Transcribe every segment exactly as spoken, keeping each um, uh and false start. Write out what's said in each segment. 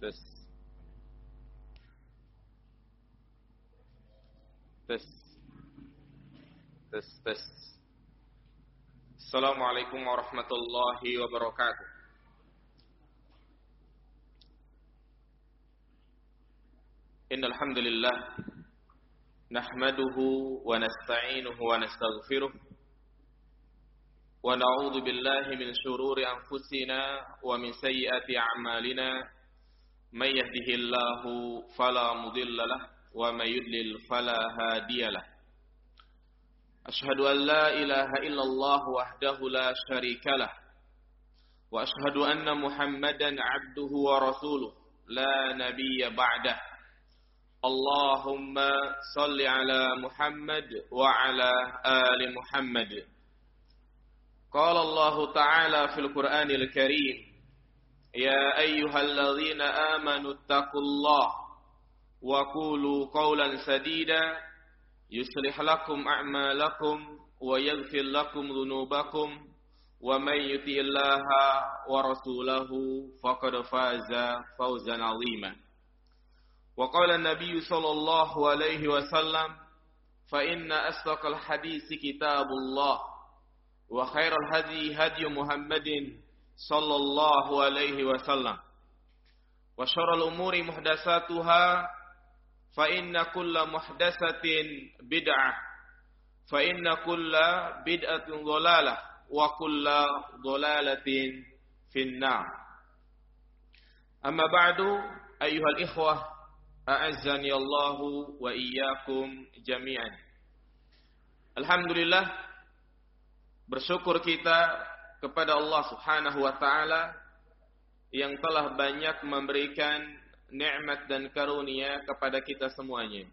Tes. Tes. Tes, tes. Assalamualaikum warahmatullahi wabarakatuh. Innal hamdalillah nahmaduhu wa nasta'inuhu wa nastaghfiruh wa na'udzu billahi min shururi anfusina wa min sayyiati a'malina. May yahdihillahu fala mudilla lahu wa may yudlil fala hadiya lahu. Ashhadu an la ilaha illallah wahdahu la syarika lah wa ashhadu anna Muhammadan 'abduhu wa rasuluh la nabiyya ba'dah. Allahumma salli ala Muhammad wa ala ali Muhammad. Qala Allah ta'ala fil Qur'anil Karim, ya ayyuhalladzina amanu taqullaha wa qulu qawlan sadida yuslih lakum a'malakum wa yaghfir lakum dhunubakum wa may yuti'illaha wa rasulahu faqad faza fawzan 'azima. Wa qala an-nabiy sallallahu alaihi wasallam, fa inna asdaqal haditsi kitabullah wa khairal hadi hadi Muhammadin sallallahu alaihi wasallam wa syarrul umuri muhdatsatuha fa inna kulla muhdatsatin bid'ah fa inna kulla bid'atin dhalalah wa kulla dhalalatin finnar. Amma ba'du, ayyuhal ikhwah, a'azzani Allahu wa iyyakum jami'an. Alhamdulillah, bersyukur kita kepada Allah Subhanahu wa ta'ala yang telah banyak memberikan nikmat dan karunia kepada kita semuanya.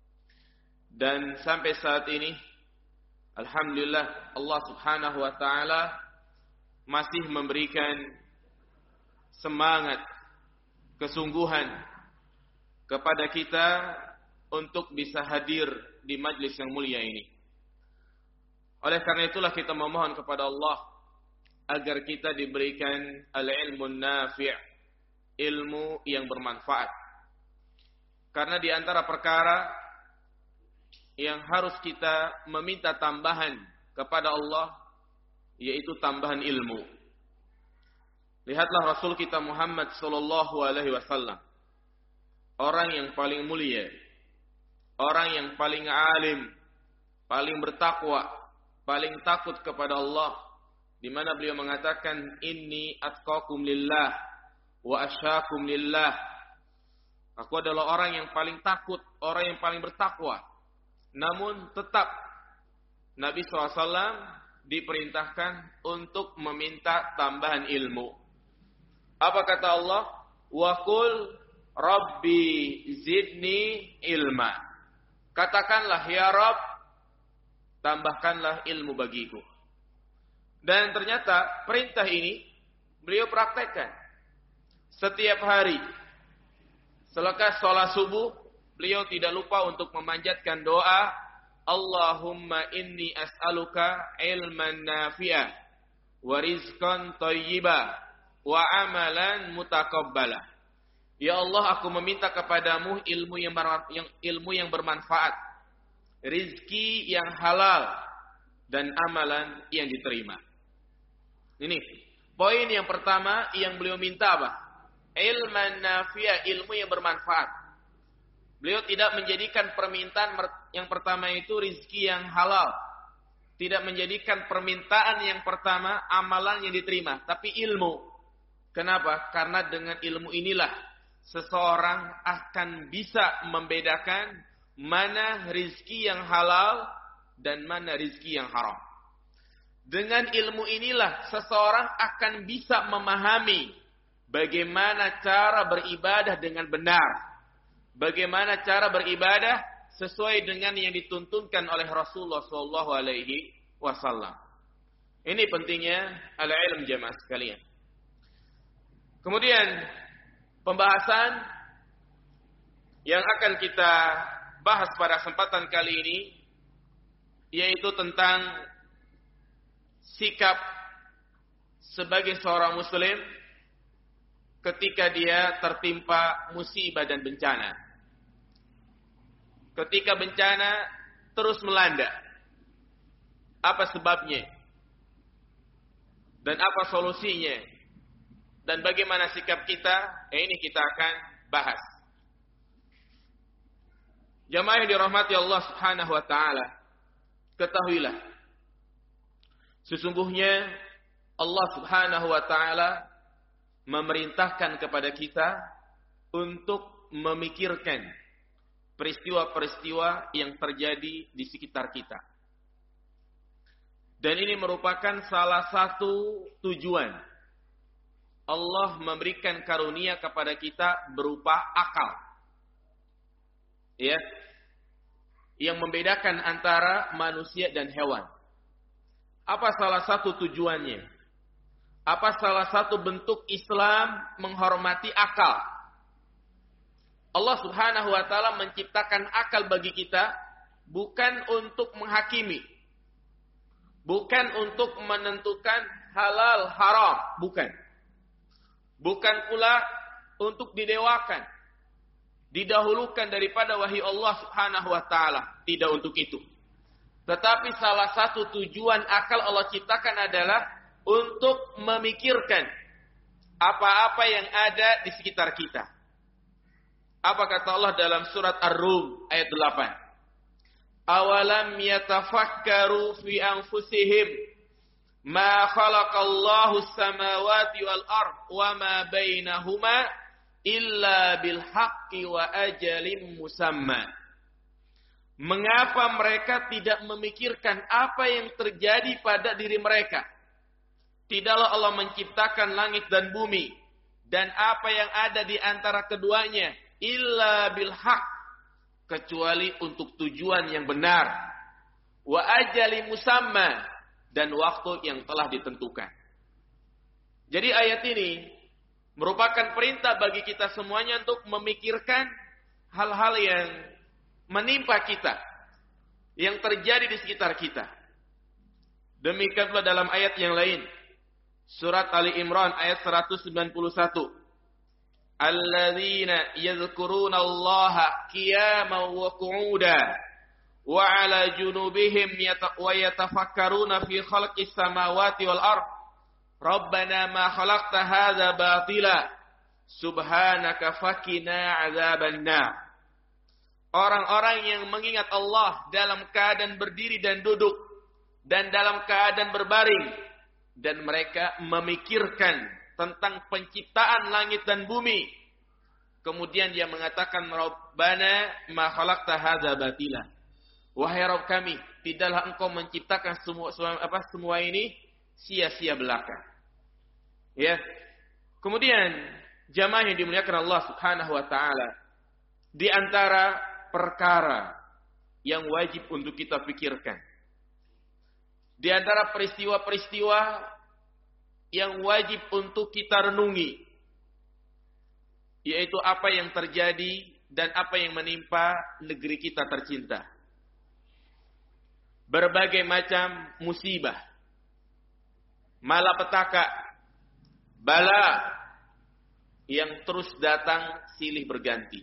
Dan sampai saat ini, alhamdulillah, Allah Subhanahu wa ta'ala masih memberikan semangat, kesungguhan kepada kita untuk bisa hadir di majlis yang mulia ini. Oleh karena itulah kita memohon kepada Allah agar kita diberikan al-ilmu nafi', ilmu yang bermanfaat. Karena di antara perkara yang harus kita meminta tambahan kepada Allah, yaitu tambahan ilmu. Lihatlah Rasul kita Muhammad sallallahu alaihi wasallam, orang yang paling mulia, orang yang paling alim, paling bertakwa, paling takut kepada Allah, di mana beliau mengatakan, inni atqakum lillah wa asyakum lillah. Aku adalah orang yang paling takut, orang yang paling bertakwa. Namun tetap Nabi shallallahu alaihi wasallam diperintahkan untuk meminta tambahan ilmu. Apa kata Allah? Wa qul rabbi zidni ilma. Katakanlah, ya Rabb, tambahkanlah ilmu bagiku. Dan ternyata perintah ini beliau praktekkan setiap hari. Selepas sholat subuh, beliau tidak lupa untuk memanjatkan doa, Allahumma inni as'aluka ilman nafi'ah wa rizqan thayyibah wa amalan mutaqabbalah. Ya Allah, aku meminta kepadamu ilmu yang, ber, yang ilmu yang bermanfaat, rizki yang halal, dan amalan yang diterima. Ini poin yang pertama yang beliau minta apa? Ilman nafi'ah, ilmu yang bermanfaat. Beliau tidak menjadikan permintaan yang pertama itu rizki yang halal. Tidak menjadikan permintaan yang pertama amalan yang diterima, tapi ilmu. Kenapa? Karena dengan ilmu inilah seseorang akan bisa membedakan mana rizki yang halal dan mana rizki yang haram. Dengan ilmu inilah seseorang akan bisa memahami bagaimana cara beribadah dengan benar. Bagaimana cara beribadah sesuai dengan yang dituntunkan oleh Rasulullah shallallahu alaihi wasallam. Ini pentingnya al-ilm jamaah sekalian. Kemudian pembahasan yang akan kita bahas pada kesempatan kali ini yaitu tentang sikap sebagai seorang muslim ketika dia tertimpa musibah dan bencana. Ketika bencana terus melanda. Apa sebabnya? Dan apa solusinya? Dan bagaimana sikap kita? Eh, ini kita akan bahas. Jamaah yang dirahmati Allah Subhanahu wa taala, ketahuilah sesungguhnya Allah Subhanahu wa taala memerintahkan kepada kita untuk memikirkan peristiwa-peristiwa yang terjadi di sekitar kita. Dan ini merupakan salah satu tujuan Allah memberikan karunia kepada kita berupa akal. Ya. Yang membedakan antara manusia dan hewan. Apa salah satu tujuannya? Apa salah satu bentuk Islam menghormati akal? Allah Subhanahu wa taala menciptakan akal bagi kita bukan untuk menghakimi. Bukan untuk menentukan halal haram, bukan. Bukan pula untuk didewakan, didahulukan daripada wahyu Allah Subhanahu wa taala, tidak untuk itu. Tetapi salah satu tujuan akal Allah ciptakan adalah untuk memikirkan apa-apa yang ada di sekitar kita. Apa kata Allah dalam surat Ar-Rum ayat delapan? Awalam yatafakkaru fi anfusihim ma khalaqallahu as-samawati wal ard wa ma bainahuma illa bil haqqi wa ajalin musamma. Mengapa mereka tidak memikirkan apa yang terjadi pada diri mereka? Tidaklah Allah menciptakan langit dan bumi dan apa yang ada di antara keduanya illa bil haqq, kecuali untuk tujuan yang benar, wa ajali musamma, dan waktu yang telah ditentukan. Jadi ayat ini merupakan perintah bagi kita semuanya untuk memikirkan hal-hal yang menimpa kita, yang terjadi di sekitar kita. Demikian pula dalam ayat yang lain, surat Ali Imran ayat seratus sembilan puluh satu. Alladzina yadhkuruna Allaha qiyaman wa qu'udan wa 'ala junubihim wa yatafakkaruna fi khalqis samawati wal ard. Rabbana ma khalaqta hadza batila subhanaka fakina 'adzabannar. Orang-orang yang mengingat Allah dalam keadaan berdiri dan duduk dan dalam keadaan berbaring, dan mereka memikirkan tentang penciptaan langit dan bumi. Kemudian dia mengatakan, Rabbana ma khalaqta hadza batila. Wahai Rabb kami, tidaklah engkau menciptakan semua, semua apa semua ini sia-sia belaka. Ya. Kemudian jamaah yang dimuliakan Allah Subhanahu wa taala, di antara perkara yang wajib untuk kita pikirkan, di antara peristiwa-peristiwa yang wajib untuk kita renungi, yaitu apa yang terjadi dan apa yang menimpa negeri kita tercinta. Berbagai macam musibah, malapetaka, bala yang terus datang silih berganti.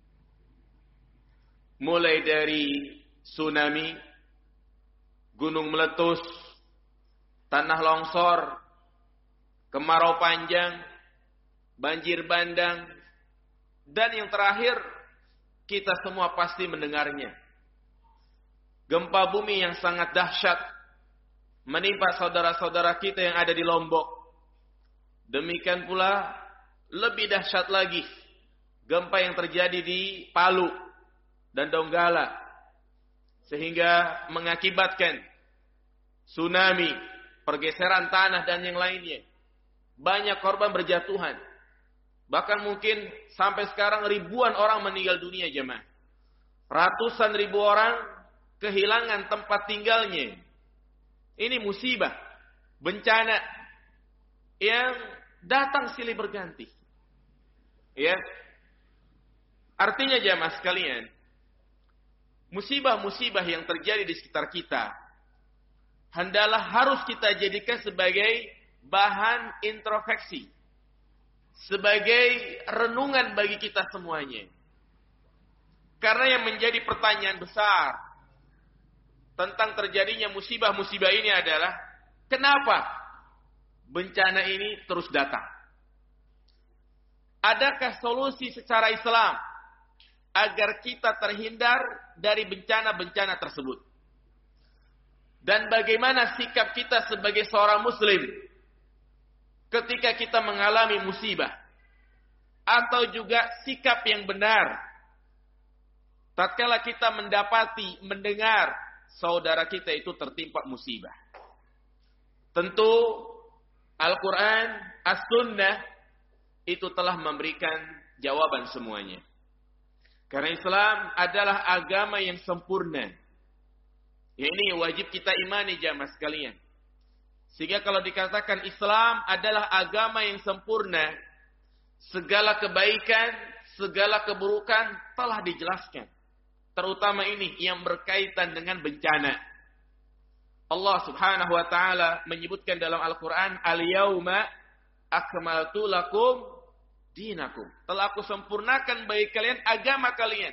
Mulai dari tsunami, gunung meletus, tanah longsor, kemarau panjang, banjir bandang, dan yang terakhir kita semua pasti mendengarnya, gempa bumi yang sangat dahsyat menimpa saudara-saudara kita yang ada di Lombok. Demikian pula lebih dahsyat lagi gempa yang terjadi di Palu dan Donggala, sehingga mengakibatkan tsunami, pergeseran tanah dan yang lainnya. Banyak korban berjatuhan. Bahkan mungkin sampai sekarang ribuan orang meninggal dunia, jemaah. Ratusan ribu orang kehilangan tempat tinggalnya. Ini musibah, bencana yang datang silih berganti. Ya. Artinya jemaah sekalian, musibah-musibah yang terjadi di sekitar kita hendaklah harus kita jadikan sebagai bahan introspeksi, sebagai renungan bagi kita semuanya. Karena yang menjadi pertanyaan besar tentang terjadinya musibah-musibah ini adalah, kenapa bencana ini terus datang? Adakah solusi secara Islam agar kita terhindar dari bencana-bencana tersebut? Dan bagaimana sikap kita sebagai seorang muslim ketika kita mengalami musibah? Atau juga sikap yang benar tatkala kita mendapati, mendengar saudara kita itu tertimpa musibah. Tentu Al-Quran, As-Sunnah itu telah memberikan jawaban semuanya. Karena Islam adalah agama yang sempurna. Ya, ini wajib kita imani jamaah sekalian. Sehingga kalau dikatakan Islam adalah agama yang sempurna, segala kebaikan, segala keburukan telah dijelaskan. Terutama ini yang berkaitan dengan bencana. Allah Subhanahu wa taala menyebutkan dalam Al-Qur'an, "Al-yauma akmaltu lakum dinakum." Telah aku sempurnakan bagi kalian agama kalian.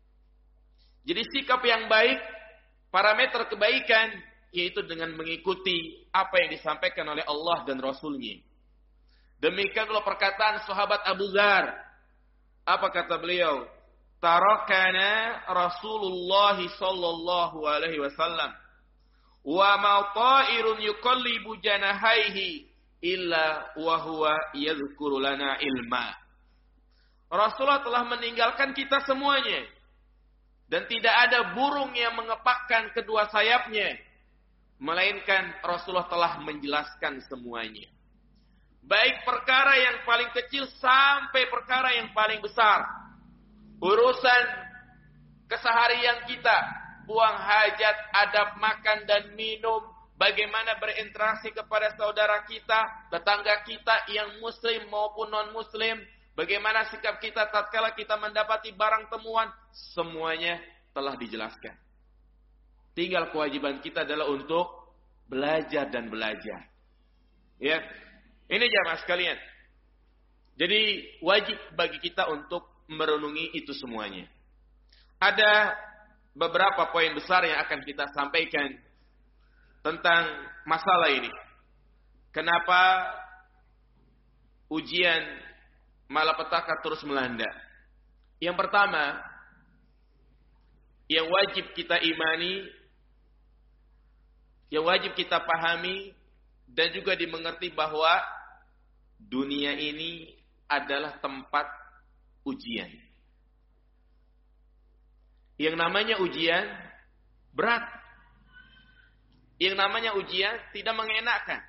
Jadi sikap yang baik, parameter kebaikan, yaitu dengan mengikuti apa yang disampaikan oleh Allah dan Rasul-Nya. Demikian pula perkataan sahabat Abu Dzar. Apa kata beliau? Tarakana Rasulullah sallallahu alaihi wasallam wa ma ta'irun yuqallibu janahaihi illa wa huwa yadhkuru lana ilma. Rasulullah telah meninggalkan kita semuanya, dan tidak ada burung yang mengepakkan kedua sayapnya, melainkan Rasulullah telah menjelaskan semuanya. Baik perkara yang paling kecil sampai perkara yang paling besar. Urusan keseharian kita, buang hajat, adab makan dan minum, bagaimana berinteraksi kepada saudara kita, tetangga kita yang muslim maupun non-muslim, bagaimana sikap kita tatkala kita mendapati barang temuan, semuanya telah dijelaskan. Tinggal kewajiban kita adalah untuk belajar dan belajar. Ya, ini jamaah sekalian. Jadi wajib bagi kita untuk merenungi itu semuanya. Ada beberapa poin besar yang akan kita sampaikan tentang masalah ini. Kenapa ujian malapetaka terus melanda? Yang pertama, yang wajib kita imani, yang wajib kita pahami, dan juga dimengerti bahwa dunia ini adalah tempat ujian. Yang namanya ujian berat. Yang namanya ujian tidak mengenakan.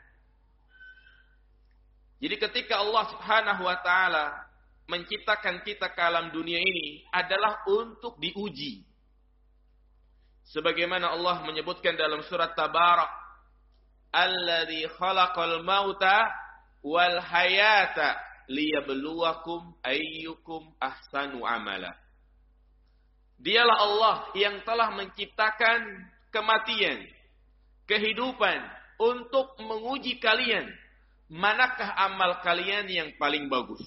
Jadi ketika Allah Subhanahu wa taala menciptakan kita ke alam dunia ini adalah untuk diuji. Sebagaimana Allah menyebutkan dalam surat Tabarak, "Alladzi khalaqal mauta wal hayata liyabluwakum ayyukum ahsanu amala." Dialah Allah yang telah menciptakan kematian, kehidupan untuk menguji kalian, manakah amal kalian yang paling bagus.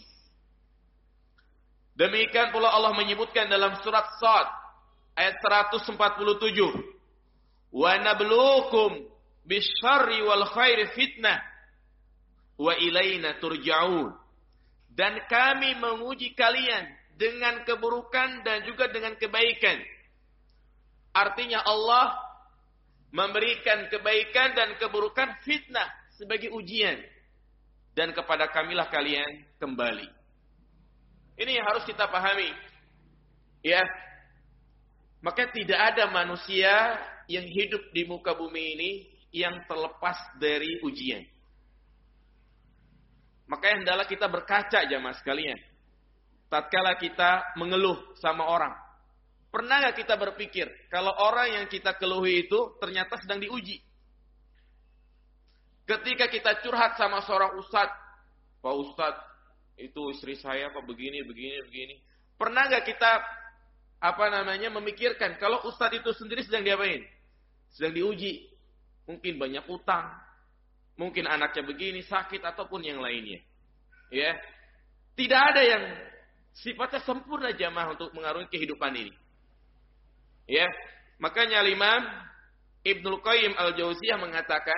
Demikian pula Allah menyebutkan dalam surat Shad ayat seratus empat puluh tujuh, "Wa nabluukum bisyarri wal khairi fitnah wa ilaina turja'un." Dan kami menguji kalian dengan keburukan dan juga dengan kebaikan. Artinya Allah memberikan kebaikan dan keburukan fitnah sebagai ujian. Dan kepada kamilah kalian kembali. Ini yang harus kita pahami. Ya. Maka tidak ada manusia yang hidup di muka bumi ini yang terlepas dari ujian. Maka hendaklah kita berkaca jamaah sekalian. Tatkala kita mengeluh sama orang, pernah gak kita berpikir kalau orang yang kita keluhi itu ternyata sedang diuji? Ketika kita curhat sama seorang ustadz, "Pak Ustadz, itu istri saya apa begini, begini, begini." Pernah gak kita apa namanya memikirkan kalau ustadz itu sendiri sedang diapain? Sedang diuji. Mungkin banyak utang, mungkin anaknya begini, sakit, ataupun yang lainnya. Ya. Tidak ada yang sifatnya sempurna jamaah untuk mengarungi kehidupan ini. Ya, makanya Imam Ibnul Qayyim Al-Jauziyah mengatakan,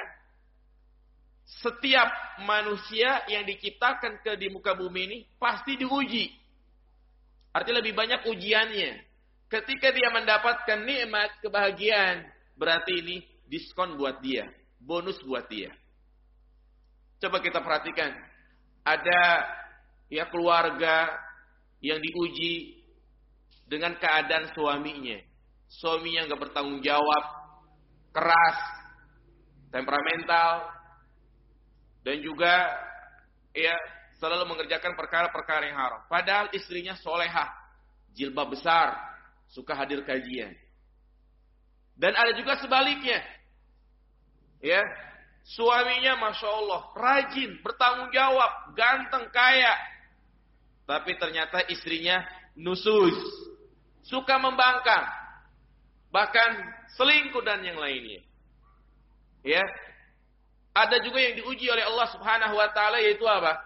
setiap manusia yang diciptakan ke di muka bumi ini pasti diuji. Artinya lebih banyak ujiannya. Ketika dia mendapatkan nikmat kebahagiaan, berarti ini diskon buat dia, bonus buat dia. Coba kita perhatikan, ada ya keluarga yang diuji dengan keadaan suaminya. Suaminya nggak bertanggung jawab, keras, temperamental, dan juga ya selalu mengerjakan perkara-perkara yang haram. Padahal istrinya solehah, jilbab besar, suka hadir kajian. Dan ada juga sebaliknya, ya suaminya masya Allah rajin, bertanggung jawab, ganteng, kaya, tapi ternyata istrinya nusus, suka membangkang, bahkan selingkuh dan yang lainnya. Ya, ada juga yang diuji oleh Allah Subhanahu Wa Taala, yaitu apa?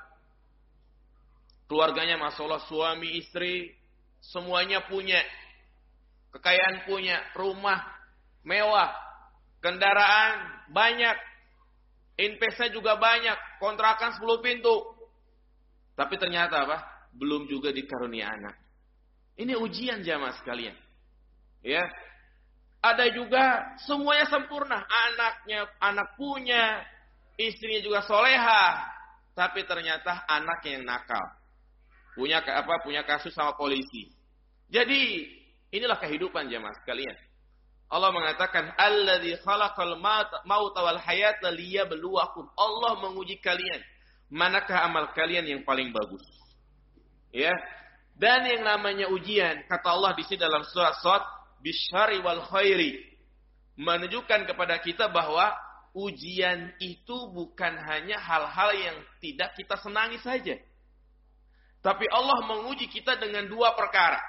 Keluarganya masya Allah, suami istri semuanya punya, kekayaan punya, rumah mewah, kendaraan banyak, investasi juga banyak, kontrakan sepuluh pintu. Tapi ternyata apa? Belum juga dikarunia anak. Ini ujian jamaah sekalian. Ya. Ada juga semuanya sempurna, anaknya anak punya, istrinya juga soleha, tapi ternyata anaknya yang nakal. Punya apa? Punya kasus sama polisi. Jadi, inilah kehidupan jamaah sekalian. Allah mengatakan, "Alladzi khalaqal mauta wal hayata liyabluwakum." Allah menguji kalian, manakah amal kalian yang paling bagus. Ya. Dan yang namanya ujian, kata Allah di sini dalam surat Shad, bisyari wal khairi, menunjukkan kepada kita bahwa ujian itu bukan hanya hal-hal yang tidak kita senangi saja. Tapi Allah menguji kita dengan dua perkara.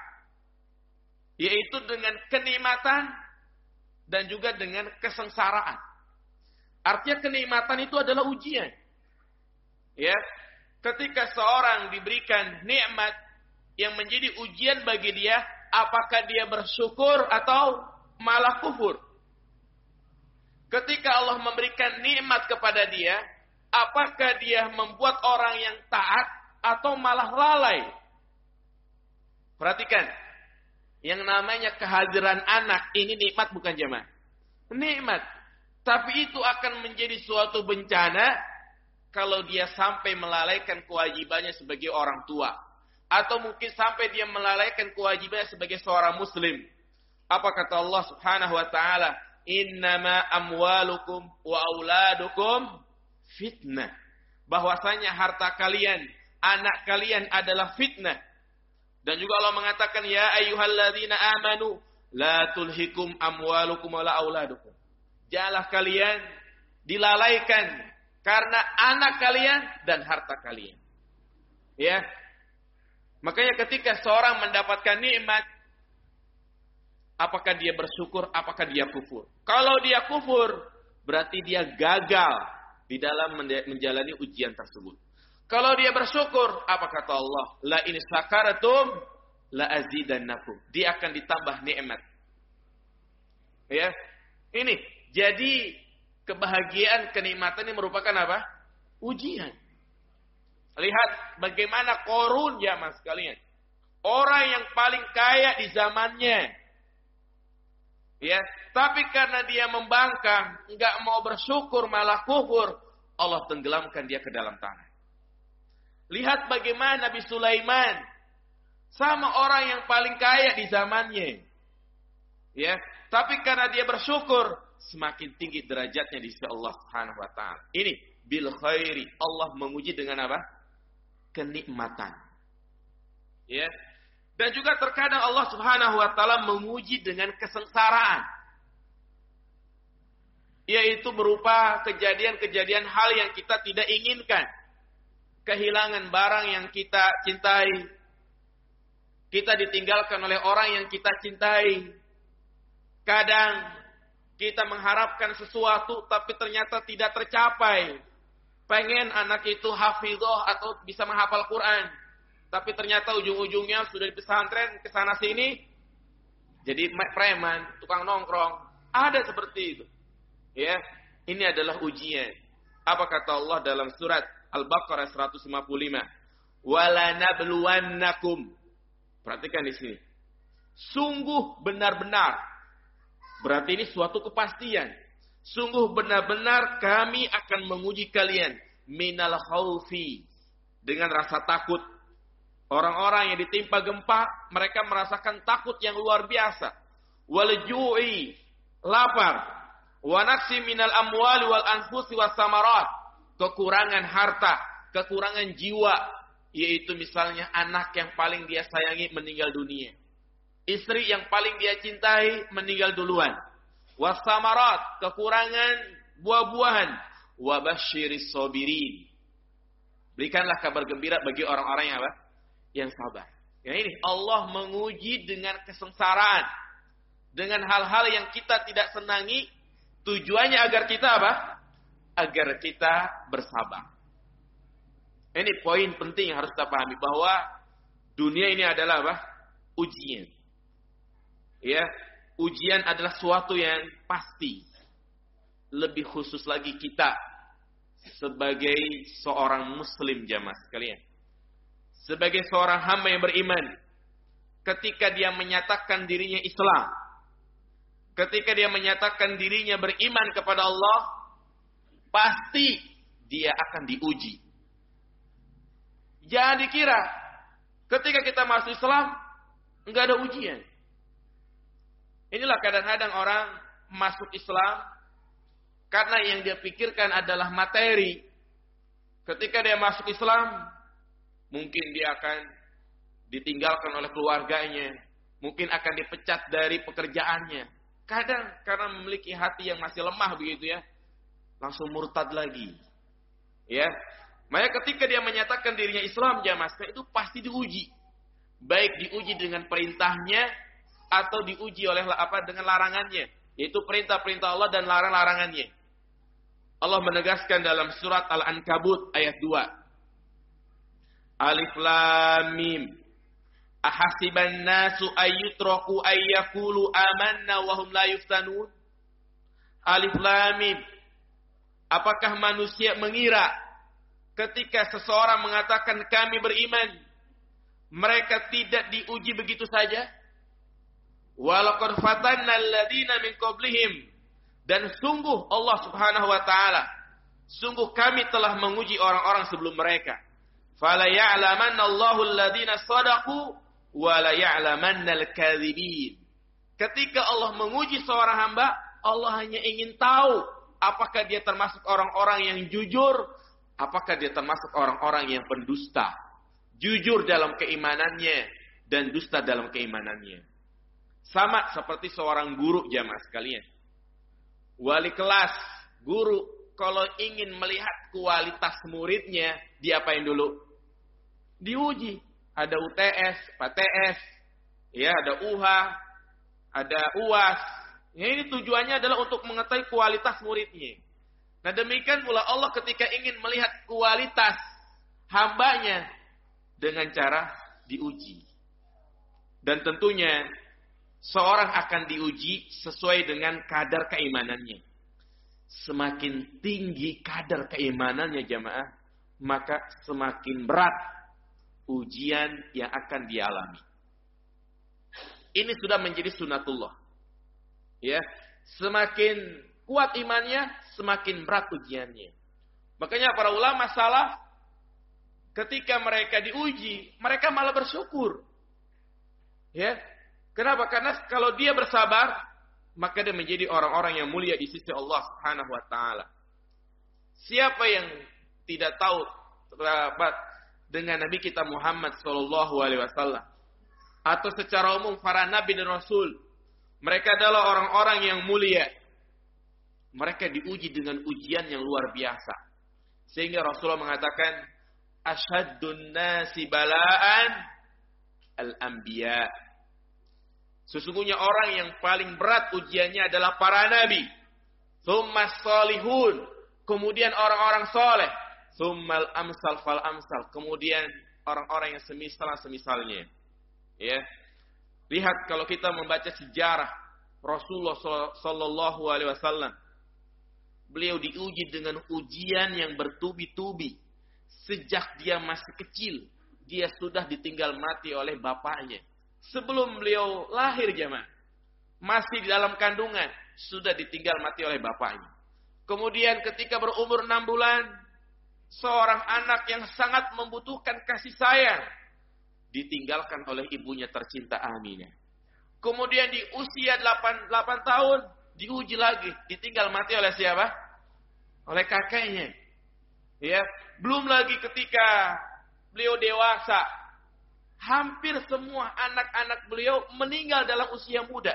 Yaitu dengan kenikmatan dan juga dengan kesengsaraan. Artinya kenikmatan itu adalah ujian. Ya, ketika seorang diberikan nikmat yang menjadi ujian bagi dia, apakah dia bersyukur atau malah kufur? Ketika Allah memberikan nikmat kepada dia, apakah dia membuat orang yang taat atau malah lalai? Perhatikan, yang namanya kehadiran anak ini nikmat bukan jemaah? Nikmat. Tapi itu akan menjadi suatu bencana kalau dia sampai melalaikan kewajibannya sebagai orang tua. Atau mungkin sampai dia melalaikan kewajibannya sebagai seorang muslim. Apa kata Allah Subhanahu wa taala? Innama amwalukum wa auladukum fitnah. Bahwasanya harta kalian, anak kalian adalah fitnah. Dan juga Allah mengatakan, ya ayyuhalladzina amanu la tulhikum amwalukum wa la auladukum. Janganlah kalian dilalaikan karena anak kalian dan harta kalian. Ya. Makanya ketika seorang mendapatkan nikmat, apakah dia bersyukur, apakah dia kufur? Kalau dia kufur, berarti dia gagal di dalam menjalani ujian tersebut. Kalau dia bersyukur, apa kata Allah? La in syakaratum la azidannakum. Dia akan ditambah nikmat. Ya. Ini jadi kebahagiaan, kenikmatan ini merupakan apa? Ujian. Lihat bagaimana Qarun jamaah sekalian. Orang yang paling kaya di zamannya. Ya, tapi karena dia membangkang, enggak mau bersyukur malah kufur, Allah tenggelamkan dia ke dalam tanah. Lihat bagaimana Nabi Sulaiman sama orang yang paling kaya di zamannya. Ya, tapi karena dia bersyukur, semakin tinggi derajatnya di sisi Allah Subhanahu wa taala. Ini bil khairi, Allah menguji dengan apa? Kenikmatan. Ya. Dan juga terkadang Allah Subhanahu wa taala menguji dengan kesengsaraan. Yaitu berupa kejadian-kejadian hal yang kita tidak inginkan. Kehilangan barang yang kita cintai. Kita ditinggalkan oleh orang yang kita cintai. Kadang kita mengharapkan sesuatu tapi ternyata tidak tercapai. Pengen anak itu hafidhah atau bisa menghafal Quran. tapi ternyata ujung-ujungnya sudah di pesantren ke sana sini jadi preman, tukang nongkrong. Ada seperti itu. Ya, ini adalah ujian. Apa kata Allah dalam surat Al-Baqarah seratus lima puluh lima? Wala nabluwannakum. Perhatikan di sini. Sungguh benar-benar. Berarti ini suatu kepastian. Sungguh benar-benar kami akan menguji kalian minal khaufi, dengan rasa takut. Orang-orang yang ditimpa gempa, mereka merasakan takut yang luar biasa. Wal ju'i, lapar. Wa naqsi minal amwali wal anfusi was samarat, kekurangan harta, kekurangan jiwa, yaitu misalnya anak yang paling dia sayangi meninggal dunia. Istri yang paling dia cintai meninggal duluan. Was samarat, kekurangan buah-buahan. Wa basyiris sabirin. Berikanlah kabar gembira bagi orang-orang yang apa? Yang sabar. Ya ini Allah menguji dengan kesengsaraan, dengan hal-hal yang kita tidak senangi. Tujuannya agar kita apa? Agar kita bersabar. Ini poin penting yang harus kita pahami, bahwa dunia ini adalah apa? Ujian. Ya, ujian adalah suatu yang pasti. Lebih khusus lagi kita sebagai seorang muslim jamaah sekalian. Sebagai seorang hamba yang beriman, ketika dia menyatakan dirinya Islam, ketika dia menyatakan dirinya beriman kepada Allah, pasti dia akan diuji. Jangan dikira ketika kita masuk Islam enggak ada ujian. Inilah kadang-kadang orang masuk Islam karena yang dia pikirkan adalah materi. Ketika dia masuk Islam, mungkin dia akan ditinggalkan oleh keluarganya, mungkin akan dipecat dari pekerjaannya. Kadang karena memiliki hati yang masih lemah begitu ya, langsung murtad lagi. Ya, maka ketika dia menyatakan dirinya Islam, jamaah itu pasti diuji. Baik diuji dengan perintahnya atau diuji oleh apa dengan larangannya, yaitu perintah-perintah Allah dan larang-larangannya. Allah menegaskan dalam surat Al-Ankabut ayat dua. Alif Lam Mim. Ahasiban nasu ayyutraku ayyakulu amanna wa hum la yuftanun. Alif Lam Mim. Apakah manusia mengira ketika seseorang mengatakan kami beriman, mereka tidak diuji begitu saja? Walaqad fatanna alladziina min qablihim. Dan sungguh Allah Subhanahu wa taala, sungguh kami telah menguji orang-orang sebelum mereka. Fala ya'lamanna Allahu alladziina shadaqu wa la ya'lamanna al-kadzibin. Ketika Allah menguji seorang hamba, Allah hanya ingin tahu apakah dia termasuk orang-orang yang jujur, apakah dia termasuk orang-orang yang pendusta. Jujur dalam keimanannya dan dusta dalam keimanannya. Sama seperti seorang guru jamaah sekalian. Wali kelas, guru, kalau ingin melihat kualitas muridnya, diapain dulu? Diuji. Ada U T S, P T S, ya, ada U H, ada U A S. Ya, ini tujuannya adalah untuk mengetahui kualitas muridnya. Nah demikian pula Allah ketika ingin melihat kualitas hambanya dengan cara diuji. Dan tentunya seorang akan diuji sesuai dengan kadar keimanannya. Semakin tinggi kadar keimanannya jamaah, maka semakin berat ujian yang akan dialami. Ini sudah menjadi sunatullah. Ya, semakin kuat imannya, semakin berat ujiannya. Makanya para ulama salaf ketika mereka diuji, mereka malah bersyukur. Ya. Kenapa? Karena kalau dia bersabar, maka dia menjadi orang-orang yang mulia di sisi Allah Subhanahu wa taala. Siapa yang tidak tahu terdapat dengan Nabi kita Muhammad sallallahu alaihi wasallam atau secara umum para nabi dan rasul, mereka adalah orang-orang yang mulia. Mereka diuji dengan ujian yang luar biasa. Sehingga Rasulullah mengatakan, "Ashaddun nasi bala'an al-anbiya." Sesungguhnya orang yang paling berat ujiannya adalah para nabi. Tsummas salihun, kemudian orang-orang soleh. Tsummal amsal fal amsal, kemudian orang-orang yang semisal semisalnya. Ya. Lihat kalau kita membaca sejarah Rasulullah sallallahu alaihi wasallam, beliau diuji dengan ujian yang bertubi-tubi. Sejak dia masih kecil, dia sudah ditinggal mati oleh bapaknya. Sebelum beliau lahir jemaah, masih di dalam kandungan, sudah ditinggal mati oleh bapaknya. Kemudian ketika berumur enam bulan, seorang anak yang sangat membutuhkan kasih sayang, ditinggalkan oleh ibunya tercinta Aminah. Kemudian di usia delapan tahun, diuji lagi, ditinggal mati oleh siapa? Oleh kakeknya. Ya, belum lagi ketika beliau dewasa, hampir semua anak-anak beliau meninggal dalam usia muda.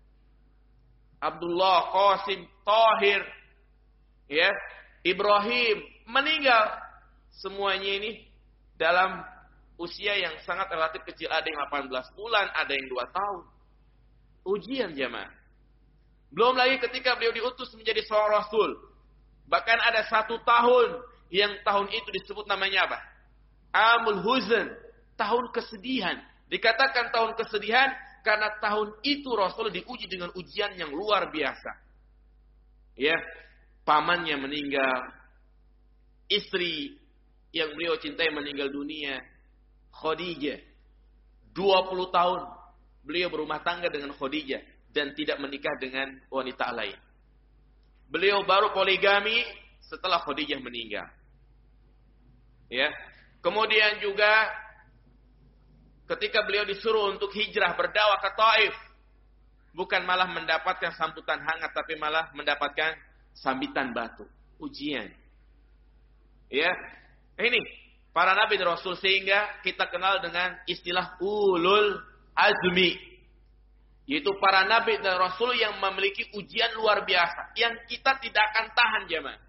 Abdullah, Qasim, Tahir, ya, Ibrahim meninggal. Semuanya ini dalam usia yang sangat relatif kecil. Ada yang delapan belas bulan, ada yang dua tahun. Ujian jemaah. Belum lagi ketika beliau diutus menjadi seorang rasul. Bahkan ada satu tahun yang tahun itu disebut namanya apa? Amul Huzn, tahun kesedihan. Dikatakan tahun kesedihan karena tahun itu Rasul diuji dengan ujian yang luar biasa. Ya, pamannya meninggal, istri yang beliau cintai meninggal dunia, Khadijah. dua puluh tahun beliau berumah tangga dengan Khadijah dan tidak menikah dengan wanita lain. Beliau baru poligami setelah Khadijah meninggal. Ya. Kemudian juga ketika beliau disuruh untuk hijrah berdakwah ke Taif, bukan malah mendapatkan sambutan hangat, tapi malah mendapatkan sambitan batu, ujian. Ya, ini para nabi dan rasul, sehingga kita kenal dengan istilah ulul azmi, yaitu para nabi dan rasul yang memiliki ujian luar biasa yang kita tidak akan tahan jemaah.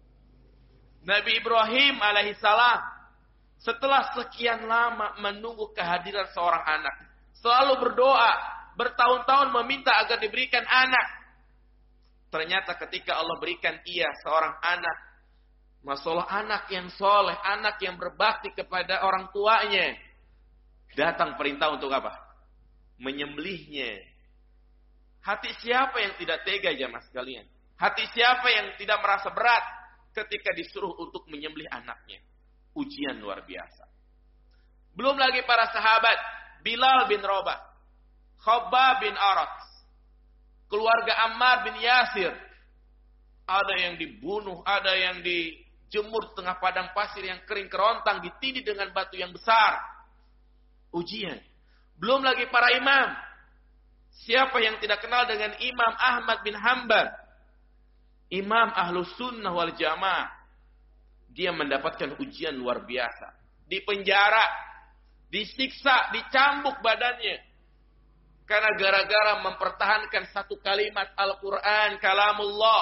Nabi Ibrahim alaihissalam setelah sekian lama menunggu kehadiran seorang anak, selalu berdoa, bertahun-tahun meminta agar diberikan anak. Ternyata ketika Allah berikan ia seorang anak, masalah anak yang soleh, anak yang berbakti kepada orang tuanya, datang perintah untuk apa? Menyembelihnya. Hati siapa yang tidak tega jemaah sekalian? Hati siapa yang tidak merasa berat ketika disuruh untuk menyembelih anaknya? Ujian luar biasa. Belum lagi para sahabat, Bilal bin Rabah, Khabbab bin Arat, keluarga Ammar bin Yasir. Ada yang dibunuh, ada yang dijemur tengah padang pasir yang kering kerontang, ditindih dengan batu yang besar. Ujian. Belum lagi para imam. Siapa yang tidak kenal dengan Imam Ahmad bin Hanbal? Imam Ahlus Sunnah wal Jamaah. Dia mendapatkan ujian luar biasa. Di penjara, disiksa, dicambuk badannya. Karena gara-gara mempertahankan satu kalimat Al-Quran, kalamullah.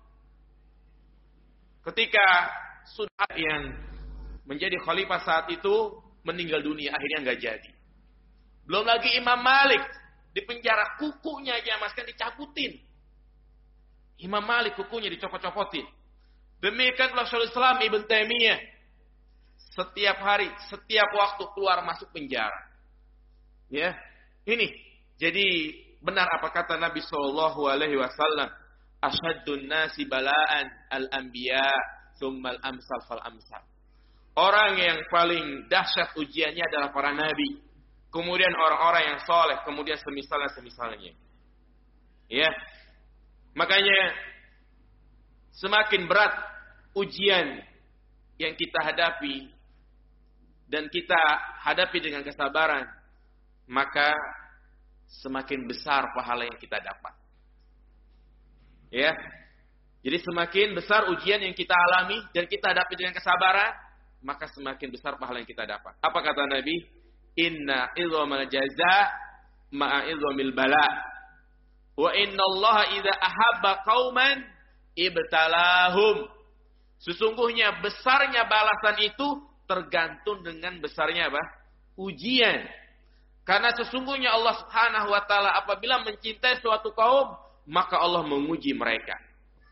Ketika sudah yang menjadi khalifah saat itu meninggal dunia, akhirnya nggak jadi. Belum lagi Imam Malik di penjara, kukunya aja mas kan dicabutin. Imam Malik kukunya dicopot-copotin. Demikian pula Syaikhul Islam Ibn Taimiyah, setiap hari, setiap waktu keluar masuk penjara. Ya, ini jadi benar apa kata Nabi Shallallahu Alaihi Wasallam, asyadun nasi balaan al-anbiya, tsummal amsal fal amsal. Orang yang paling dahsyat ujiannya adalah para nabi, kemudian orang-orang yang soleh, kemudian semisalnya semisalnya. Ya, makanya semakin berat ujian yang kita hadapi dan kita hadapi dengan kesabaran, maka semakin besar pahala yang kita dapat. Ya. Jadi semakin besar ujian yang kita alami dan kita hadapi dengan kesabaran, maka semakin besar pahala yang kita dapat. Apa kata Nabi? Inna idzamal jaza ma'a idzamil bala. Wa inna Allah idza ahabba qauman ibtalahum. Sesungguhnya besarnya balasan itu tergantung dengan besarnya apa? Ujian. Karena sesungguhnya Allah Subhanahu wa taala apabila mencintai suatu kaum, maka Allah menguji mereka.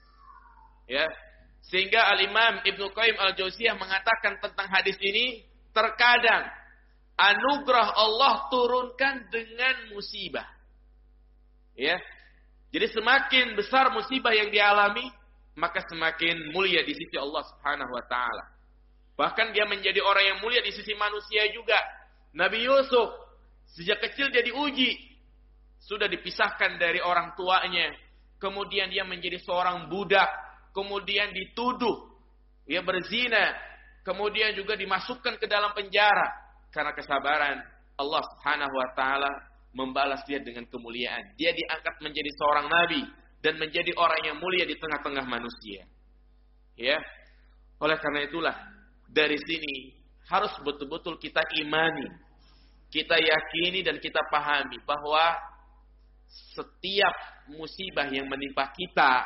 Ya. Sehingga Al-Imam Ibnu Qayyim Al-Jauziyah mengatakan tentang hadis ini, terkadang anugerah Allah turunkan dengan musibah. Ya. Jadi semakin besar musibah yang dialami, maka semakin mulia di sisi Allah Subhanahu wa taala. Bahkan dia menjadi orang yang mulia di sisi manusia juga. Nabi Yusuf sejak kecil dia diuji, sudah dipisahkan dari orang tuanya, kemudian dia menjadi seorang budak, kemudian dituduh dia berzina, kemudian juga dimasukkan ke dalam penjara. Karena kesabaran, Allah Subhanahu wa taala membalas dia dengan kemuliaan. Dia diangkat menjadi seorang nabi dan menjadi orang yang mulia di tengah-tengah manusia. Ya. Oleh karena itulah dari sini harus betul-betul kita imani, kita yakini dan kita pahami bahwa setiap musibah yang menimpa kita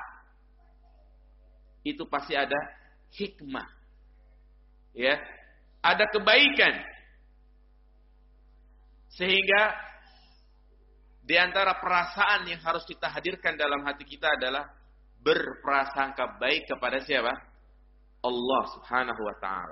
itu pasti ada hikmah. Ya. Ada kebaikan. Sehingga di antara perasaan yang harus kita hadirkan dalam hati kita adalah berprasangka baik kepada siapa? Allah Subhanahu wa taala.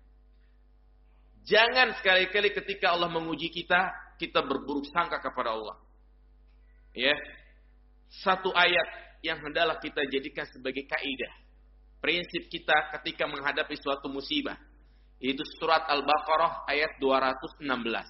Jangan sekali-kali ketika Allah menguji kita, kita berburuk sangka kepada Allah. Ya. Satu ayat yang hendaklah kita jadikan sebagai kaidah, prinsip kita ketika menghadapi suatu musibah. Itu surat Al-Baqarah ayat dua ratus enam belas.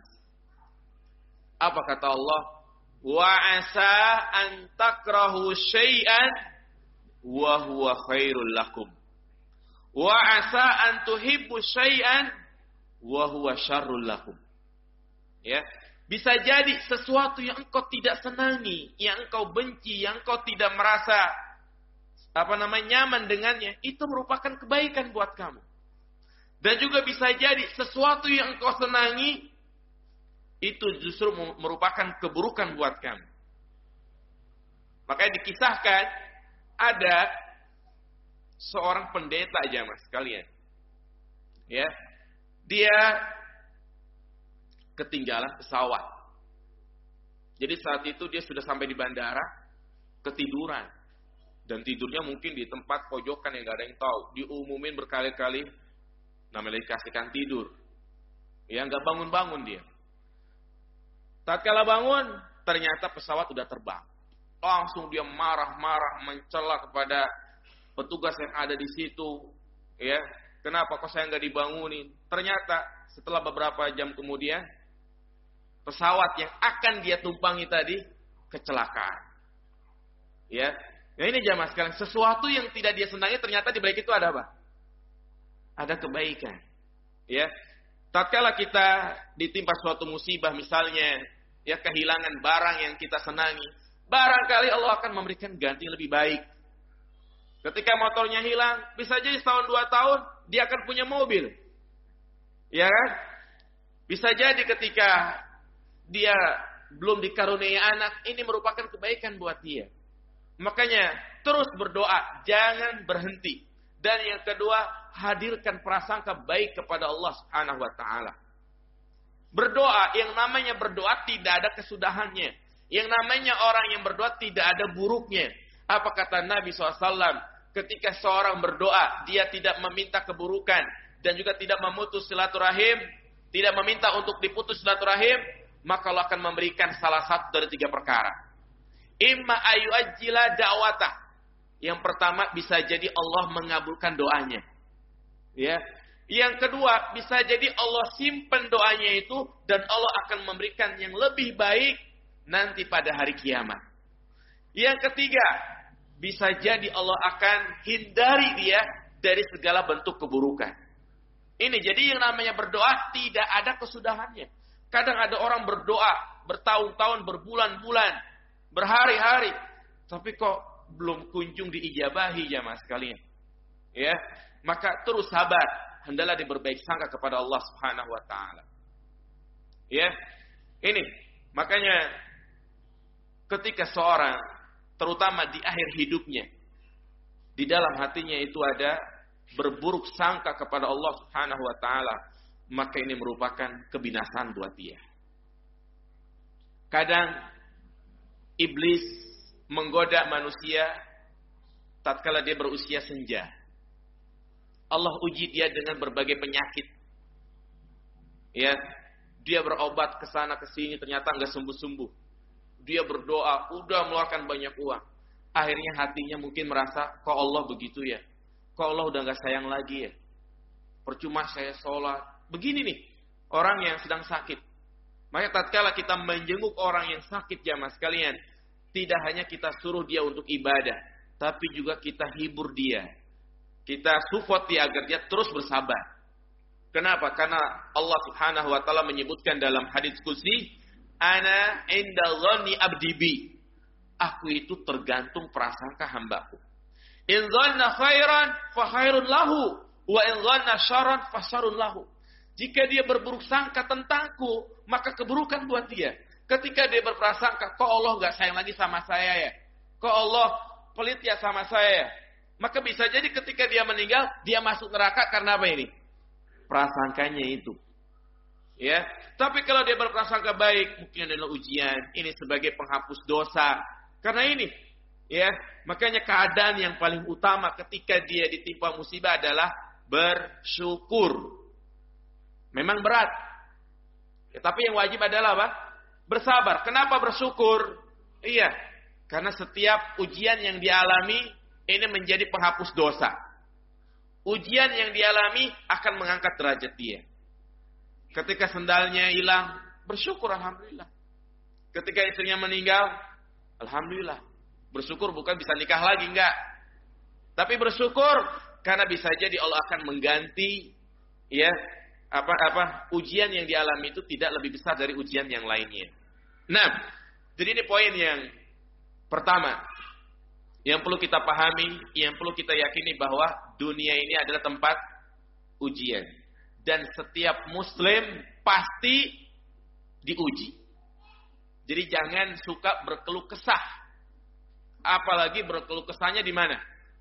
Apa kata Allah? Wa asa an takrahu syai'an wa huwa khairul lakum. Wa asa an tuhibbu syai'an wa huwa syarrul lakum. Ya, bisa jadi sesuatu yang engkau tidak senangi, yang engkau benci, yang engkau tidak merasa apa namanya nyaman dengannya, itu merupakan kebaikan buat kamu. Dan juga bisa jadi sesuatu yang engkau senangi itu justru merupakan keburukan buat kamu. Makanya dikisahkan ada seorang pendeta aja mas sekalian. Ya. Dia ketinggalan pesawat. Jadi saat itu dia sudah sampai di bandara, ketiduran. Dan tidurnya mungkin di tempat pojokan yang gak ada yang tahu. Diumumin berkali-kali, namanya dikasihkan tidur. Ya gak bangun-bangun dia. Tatkala bangun, ternyata pesawat sudah terbang. Langsung dia marah-marah, mencela kepada petugas yang ada di situ. Ya, kenapa kok saya nggak dibangunin? Ternyata setelah beberapa jam kemudian, pesawat yang akan dia tumpangi tadi kecelakaan. Ya, nah ini jamaah sekalian, sesuatu yang tidak dia senangi ternyata di balik itu ada apa? Ada kebaikan. Ya. Tatkala kita ditimpa suatu musibah, misalnya ya kehilangan barang yang kita senangi, barangkali Allah akan memberikan ganti yang lebih baik. Ketika motornya hilang, bisa jadi setahun dua tahun dia akan punya mobil, ya kan? Bisa jadi ketika dia belum dikaruniai anak, ini merupakan kebaikan buat dia. Makanya terus berdoa, jangan berhenti. Dan yang kedua, hadirkan prasangka baik kepada Allah Subhanahu wa taala. Berdoa, yang namanya berdoa tidak ada kesudahannya. Yang namanya orang yang berdoa tidak ada buruknya. Apa kata Nabi shallallahu alaihi wasallam? Ketika seorang berdoa, dia tidak meminta keburukan dan juga tidak memutus silaturahim, tidak meminta untuk diputus silaturahim, maka Allah akan memberikan salah satu dari tiga perkara. Imma ayu ajila da'watah. Yang pertama, bisa jadi Allah mengabulkan doanya. Ya. Yang kedua, bisa jadi Allah simpan doanya itu dan Allah akan memberikan yang lebih baik nanti pada hari kiamat. Yang ketiga, bisa jadi Allah akan hindari dia dari segala bentuk keburukan. Ini jadi yang namanya berdoa tidak ada kesudahannya. Kadang ada orang berdoa bertahun-tahun, berbulan-bulan, berhari-hari, tapi kok belum kunjung diijabahi jamaah sekalian. Ya, maka terus sabar, hendaklah diberbaik sangka kepada Allah Subhanahu wa taala. Ya. Ini makanya ketika seorang terutama di akhir hidupnya di dalam hatinya itu ada berburuk sangka kepada Allah Subhanahu wa taala, maka ini merupakan kebinasaan buat dia. Kadang iblis menggoda manusia tatkala dia berusia senja. Allah uji dia dengan berbagai penyakit. Ya, dia berobat ke sana ke sini ternyata enggak sembuh-sembuh. Dia berdoa, udah mengeluarkan banyak uang. Akhirnya hatinya mungkin merasa, kok Allah begitu ya? Kok Allah udah enggak sayang lagi ya? Percuma saya sholat. Begini nih, orang yang sedang sakit. Maka tatkala kita menjenguk orang yang sakit jamaah sekalian, tidak hanya kita suruh dia untuk ibadah, tapi juga kita hibur dia. Kita support dia agar dia terus bersabar. Kenapa? Karena Allah Subhanahu wa taala menyebutkan dalam hadits qudsi, "Ana 'inda dhanni 'abdi bi." Aku itu tergantung prasangka hambaku. In dhanna khairan fa khairun lahu, wa in dhanna syarran fa syarrun lahu. Jika dia berburuk sangka tentangku, maka keburukan buat dia. Ketika dia berprasangka, kok Allah enggak sayang lagi sama saya ya? Kok Allah pelit ya sama saya ya? Maka bisa jadi ketika dia meninggal, dia masuk neraka karena apa ini? Prasangkanya itu. Ya, tapi kalau dia berprasangka baik, mungkin adalah ujian, ini sebagai penghapus dosa. Karena ini, ya, makanya keadaan yang paling utama ketika dia ditimpa musibah adalah bersyukur. Memang berat. Ya, tapi yang wajib adalah apa? Bersabar. Kenapa bersyukur? Iya, karena setiap ujian yang dialami ini menjadi penghapus dosa. Ujian yang dialami akan mengangkat derajat dia. Ketika sendalnya hilang, bersyukur alhamdulillah. Ketika istrinya meninggal, alhamdulillah. Bersyukur bukan bisa nikah lagi, enggak. Tapi bersyukur karena bisa jadi Allah akan mengganti ya apa-apa ujian yang dialami itu tidak lebih besar dari ujian yang lainnya. Nah, jadi ini poin yang pertama yang perlu kita pahami, yang perlu kita yakini bahwa dunia ini adalah tempat ujian. Dan setiap muslim pasti diuji. Jadi jangan suka berkeluh kesah. Apalagi berkeluh kesahnya di mana?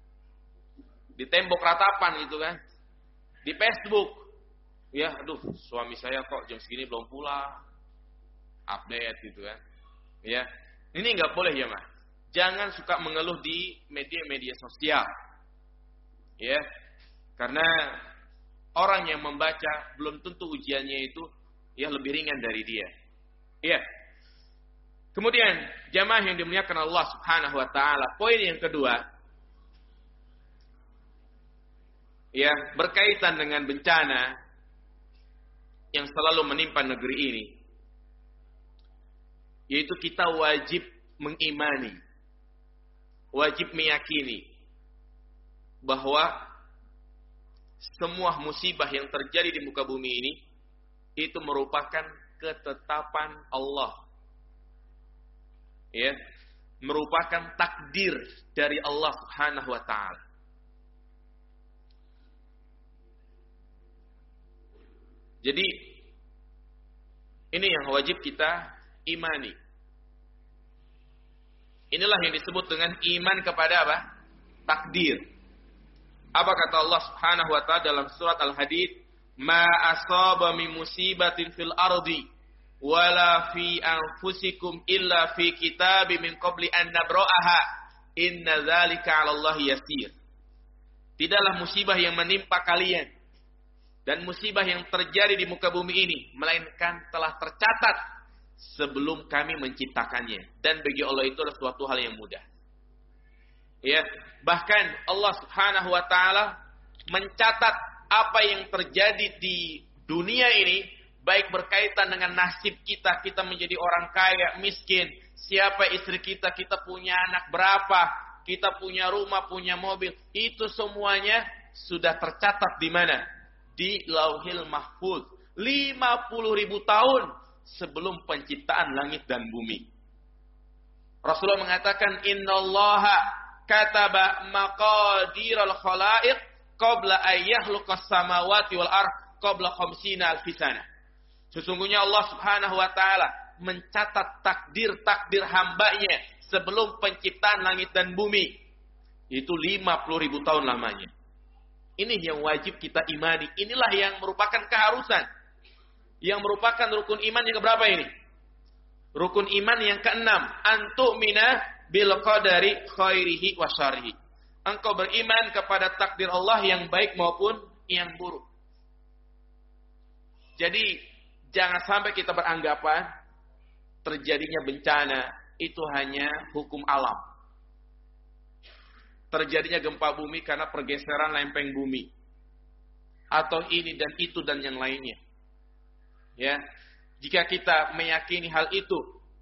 Di tembok ratapan gitu kan. Di Facebook. Ya, aduh, suami saya kok jam segini belum pulang. Update gitu kan. Ya. Ini enggak boleh ya, Mas. Jangan suka mengeluh di media-media sosial. Ya. Karena orang yang membaca belum tentu ujiannya itu ya lebih ringan dari dia. Ya. Kemudian jamaah yang dimuliakan Allah Subhanahu wa taala, poin yang kedua ya, berkaitan dengan bencana yang selalu menimpa negeri ini, yaitu kita wajib mengimani, wajib meyakini bahwa semua musibah yang terjadi di muka bumi ini itu merupakan ketetapan Allah. Ya, merupakan takdir dari Allah Subhanahu wa taala. Jadi ini yang wajib kita imani. Inilah yang disebut dengan iman kepada apa? Takdir. Apa kata Allah Subhanahu wa taala dalam surat Al-Hadid? Ma asaba min musibatin fil ardi wala fi anfusikum illa fi kitabim min qabli an nabra'aha inna dzalika 'ala Allah yasir. Tidaklah musibah yang menimpa kalian dan musibah yang terjadi di muka bumi ini melainkan telah tercatat sebelum kami menciptakannya, dan bagi Allah itu adalah suatu hal yang mudah. Ya, bahkan Allah Subhanahu wa taala mencatat apa yang terjadi di dunia ini, baik berkaitan dengan nasib kita, kita menjadi orang kaya, miskin, siapa istri kita, kita punya anak berapa, kita punya rumah, punya mobil, itu semuanya sudah tercatat di mana? Di Lauhil Mahfuz, lima puluh ribu tahun sebelum penciptaan langit dan bumi. Rasulullah mengatakan, innallaha kataba maqadiral khalaiq qabla ayyahluqas samawati wal ardh qabla khamsina alfi sana. Sesungguhnya Allah Subhanahu wa taala mencatat takdir-takdir hambanya sebelum penciptaan langit dan bumi. Itu lima puluh ribu tahun lamanya. Ini yang wajib kita imani. Inilah yang merupakan keharusan. Yang merupakan rukun iman yang keberapa ini? Rukun iman yang keenam. Antu'mina bil qadari khairihi wa syarrihi. Engkau beriman kepada takdir Allah yang baik maupun yang buruk. Jadi Jangan sampai kita beranggapan terjadinya bencana itu hanya hukum alam. Terjadinya gempa bumi karena pergeseran lempeng bumi. Atau ini dan itu dan yang lainnya. Ya, jika kita meyakini hal itu,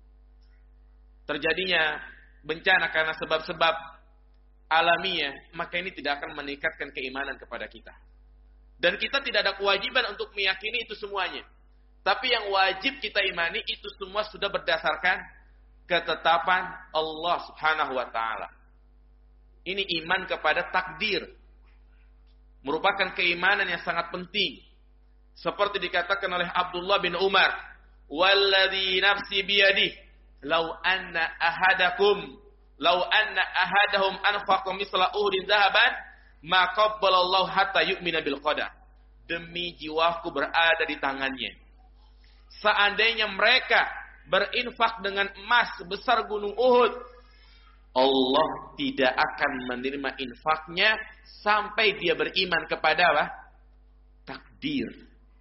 terjadinya bencana karena sebab-sebab alamiah, maka ini tidak akan meningkatkan keimanan kepada kita. Dan kita tidak ada kewajiban untuk meyakini itu semuanya. Tapi yang wajib kita imani itu semua sudah berdasarkan ketetapan Allah Subhanahu wa taala. Ini iman kepada takdir. Merupakan keimanan yang sangat penting. Seperti dikatakan oleh Abdullah bin Umar, "Walladzi nafsi biyadihi, law anna ahadakum, law anna ahadahum anfaqa misla Uhudin dhahaban, ma qabbalallahu hatta yu'mina bil qadar." Demi jiwaku berada di tangannya. Seandainya mereka berinfak dengan emas sebesar gunung Uhud, Allah tidak akan menerima infaknya sampai dia beriman kepada apa? Takdir.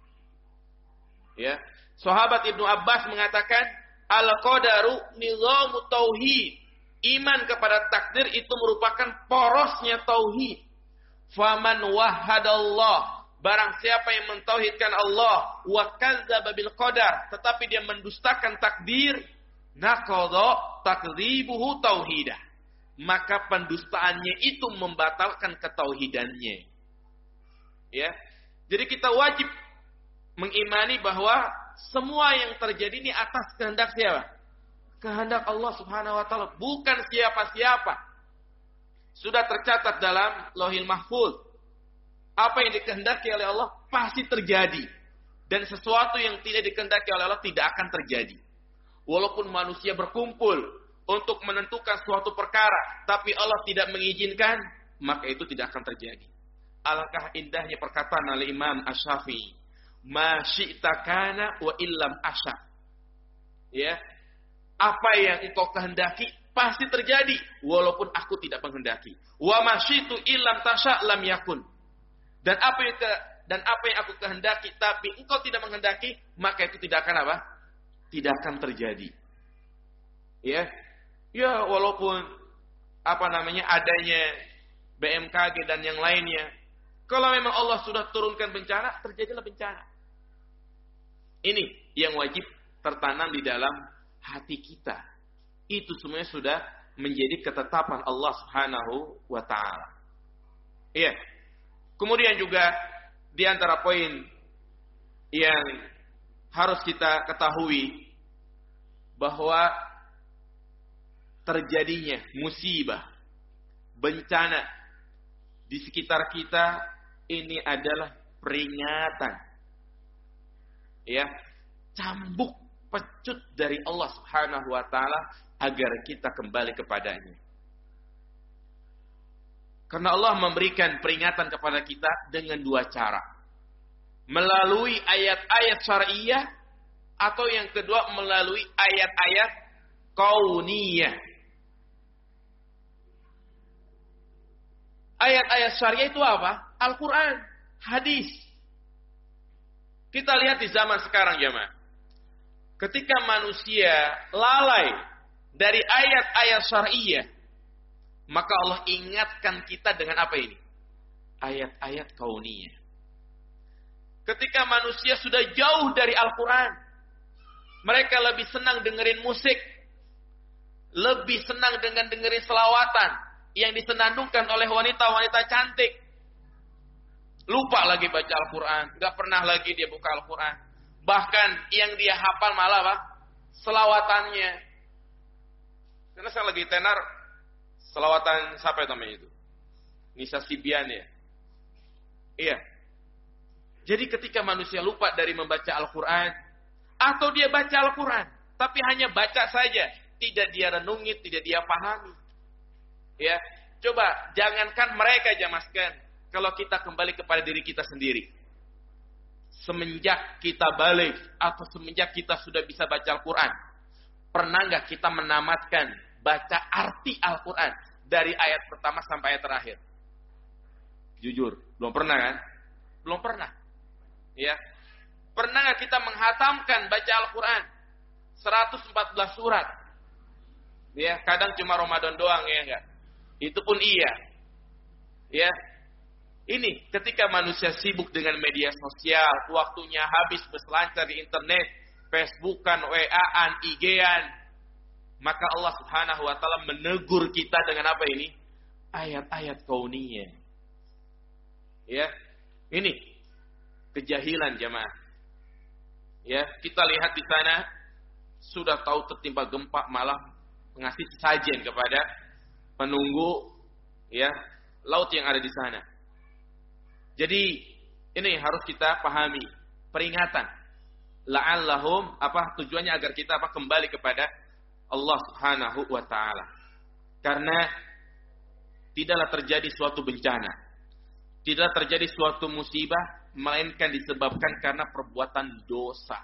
Ya, sahabat Ibnu Abbas mengatakan, al-qadaru nizamu tauhid. Iman kepada takdir itu merupakan porosnya tauhid. Faman wahhadallah, barang siapa yang mentauhidkan Allah, wa kadzdzaba bil qadar, tetapi dia mendustakan takdir, naqadha takdzibuhu tauhidah, maka pendustaannya itu membatalkan ketauhidannya. Ya. Jadi kita wajib mengimani bahwa semua yang terjadi ini atas kehendak siapa? Kehendak Allah Subhanahu wa taala, bukan siapa-siapa. Sudah tercatat dalam Lauhil Mahfuz. Apa yang dikehendaki oleh Allah pasti terjadi. Dan sesuatu yang tidak dikehendaki oleh Allah tidak akan terjadi. Walaupun manusia berkumpul untuk menentukan suatu perkara, tapi Allah tidak mengizinkan, maka itu tidak akan terjadi. Alangkah indahnya perkataan oleh Imam Asy-Syafi'i, "Ma syi'ta kana wa illam asya." Ya. Apa yang engkau kehendaki pasti terjadi walaupun aku tidak menghendaki. Wa ma syi'tu illam tasya lam yakun. Dan apa yang ke, dan apa yang aku kehendaki tapi engkau tidak menghendaki, maka itu tidak akan apa? Tidak akan terjadi. Ya. Ya, walaupun apa namanya adanya B M K G dan yang lainnya, kalau memang Allah sudah turunkan bencana, terjadilah bencana. Ini yang wajib tertanam di dalam hati kita. Itu semuanya sudah menjadi ketetapan Allah Subhanahu wa taala. Iya. Kemudian juga di antara poin yang harus kita ketahui bahwa terjadinya musibah, bencana di sekitar kita ini adalah peringatan. Ya, cambuk pecut dari Allah Subhanahu wa taala agar kita kembali kepadanya. Karena Allah memberikan peringatan kepada kita dengan dua cara. Melalui ayat-ayat syariah, atau yang kedua melalui ayat-ayat kauniyah. Ayat-ayat syariah itu apa? Al-Quran, hadis. Kita lihat di zaman sekarang jemaah. Ketika manusia lalai dari ayat-ayat syariah, maka Allah ingatkan kita dengan apa ini? Ayat-ayat kauniyah. Ketika manusia sudah jauh dari Al-Quran, mereka lebih senang dengerin musik, lebih senang dengan dengerin selawatan yang disenandungkan oleh wanita-wanita cantik. Lupa lagi baca Al-Quran, gak pernah lagi dia buka Al-Quran. Bahkan yang dia hafal malah apa? Selawatannya. Karena saya lagi tenar selawatan siapa namanya itu? Nisa Sibian ya. Iya. Jadi ketika manusia lupa dari membaca Al-Quran, atau dia baca Al-Quran, tapi hanya baca saja, tidak dia renungi, tidak dia pahami. Ya, coba jangankan mereka jamaskan, kalau kita kembali kepada diri kita sendiri. Semenjak kita balik, atau semenjak kita sudah bisa baca Al-Quran, pernah nggak kita menamatkan baca arti Al-Quran dari ayat pertama sampai ayat terakhir? Jujur, belum pernah kan? Belum pernah. Ya. Pernah nggak kita menghatamkan baca Al-Quran seratus empat belas surat? Ya, kadang cuma Ramadan doang ya enggak. Itu pun iya. Ya. Ini ketika manusia sibuk dengan media sosial, waktunya habis berselancar di internet, Facebookan, W A-an, I G-an, maka Allah Subhanahu wa taala menegur kita dengan apa ini? Ayat-ayat kauniyah. Ya. Ini kejahilan jemaah. Ya, kita lihat di sana sudah tahu tertimpa gempa malah mengasih sajian kepada penunggu ya laut yang ada di sana. Jadi ini harus kita pahami, peringatan. La'allahum apa tujuannya agar kita apa kembali kepada Allah Subhanahu wa taala. Karena tidaklah terjadi suatu bencana, tidaklah terjadi suatu musibah melainkan disebabkan karena perbuatan dosa,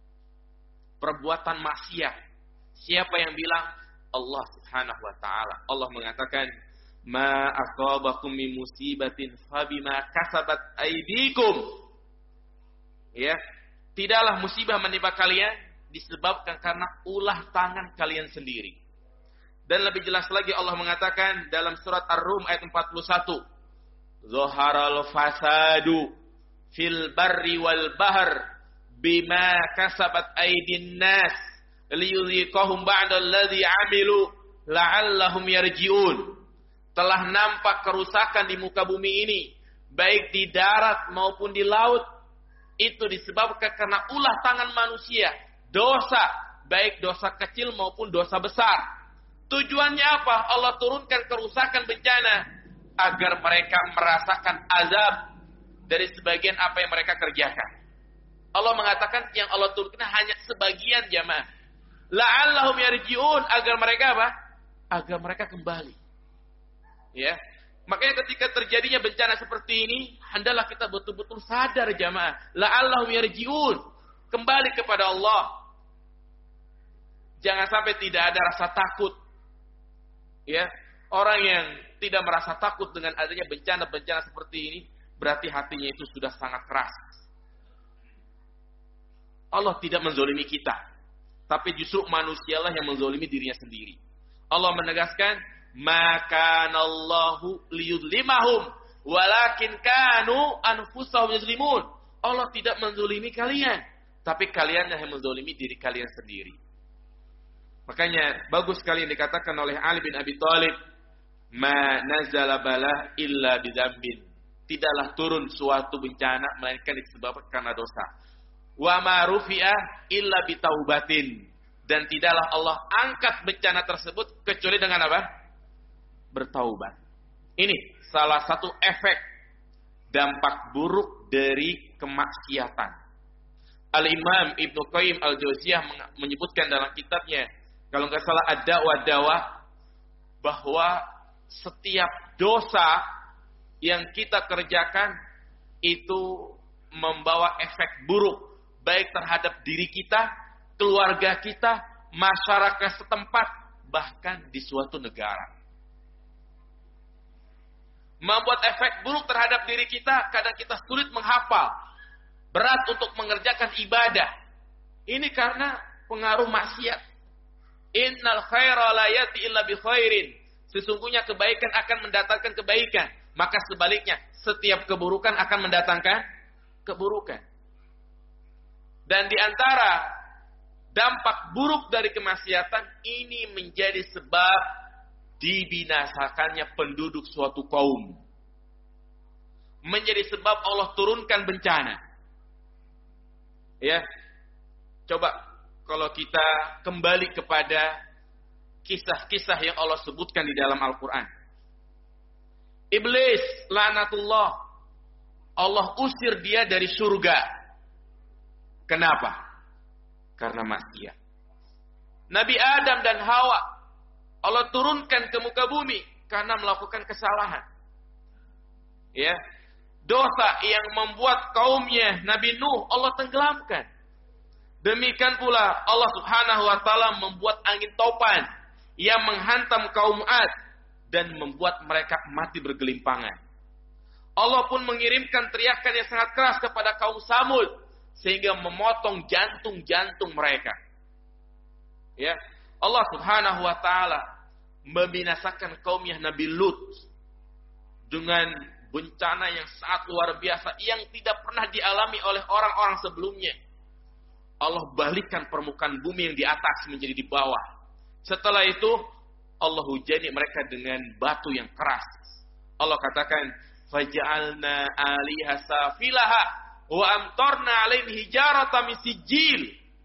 perbuatan maksiat. Siapa yang bilang? Allah Subhanahu wa taala. Allah mengatakan, "Ma asabakum min musibatin fabima kasabat aydikum." Ya, tidaklah musibah menimpa kalian disebabkan karena ulah tangan kalian sendiri. Dan lebih jelas lagi Allah mengatakan dalam surat Ar-Rum ayat empat puluh satu, "Zaharal fasadu fil barri wal bahr bima kasabat aydin nas liyudhiqahum ba'dallazi 'amilu la'allahum yarji'un." Telah nampak kerusakan di muka bumi ini, baik di darat maupun di laut, itu disebabkan karena ulah tangan manusia, dosa, baik dosa kecil maupun dosa besar. Tujuannya apa? Allah turunkan kerusakan bencana agar mereka merasakan azab dari sebagian apa yang mereka kerjakan. Allah mengatakan yang Allah turunkan hanya sebagian jamaah. La'allahum yarji'un, agar mereka apa? Agar mereka kembali. Ya. Makanya ketika terjadinya bencana seperti ini, hendaklah kita betul-betul sadar jamaah. La'allahum yarji'un, kembali kepada Allah. Jangan sampai tidak ada rasa takut. Ya, orang yang tidak merasa takut dengan adanya bencana-bencana seperti ini, berarti hatinya itu sudah sangat keras. Allah tidak menzolimi kita, tapi justru manusialah yang menzolimi dirinya sendiri. Allah menegaskan, "Maka Allahu liyudlimahum, walakin kanu anfusahum yazlimun." Allah tidak menzolimi kalian, tapi kalian yang menzolimi diri kalian sendiri. Makanya bagus sekali yang dikatakan oleh Ali bin Abi Thalib, "Ma nazala balah illa bidzambin." Tidaklah turun suatu bencana melainkan disebabkan karena dosa. Wa ma rufi'a illa bitaubatin. Dan tidaklah Allah angkat bencana tersebut kecuali dengan apa? Bertaubat. Ini salah satu efek dampak buruk dari kemaksiatan. Al-Imam Ibnu Qayyim Al-Jauziyah menyebutkan dalam kitabnya, kalau nggak salah Ad-Da'wah Dawah, bahwa setiap dosa yang kita kerjakan itu membawa efek buruk, baik terhadap diri kita, keluarga kita, masyarakat setempat, bahkan di suatu negara. Membuat efek buruk terhadap diri kita, kadang kita sulit menghafal, berat untuk mengerjakan ibadah. Ini karena pengaruh maksiat. Innal khaira la yati illa bi khairin. Sesungguhnya kebaikan akan mendatangkan kebaikan. Maka sebaliknya, setiap keburukan akan mendatangkan keburukan. Dan di antara dampak buruk dari kemaksiatan ini menjadi sebab dibinasakannya penduduk suatu kaum. Menjadi sebab Allah turunkan bencana. Ya. Coba kalau kita kembali kepada kisah-kisah yang Allah sebutkan di dalam Al-Quran. Iblis, laknatullah, Allah usir dia dari surga. Kenapa? Karena maksiat. Nabi Adam dan Hawa, Allah turunkan ke muka bumi karena melakukan kesalahan. Ya, dosa yang membuat kaumnya Nabi Nuh Allah tenggelamkan. Demikian pula Allah Subhanahu wa taala membuat angin topan yang menghantam kaum Ad dan membuat mereka mati bergelimpangan. Allah pun mengirimkan teriakan yang sangat keras kepada kaum Samud sehingga memotong jantung-jantung mereka. Ya, Allah Subhanahu wa taala membinasakan kaumnya Nabi Lut dengan bencana yang sangat luar biasa yang tidak pernah dialami oleh orang-orang sebelumnya. Allah balikkan permukaan bumi yang di atas menjadi di bawah. Setelah itu Allah hujani mereka dengan batu yang keras. Allah katakan, "Faja'alna 'aliha safilaha wa amtarna 'alaihim hijaratan min sijil."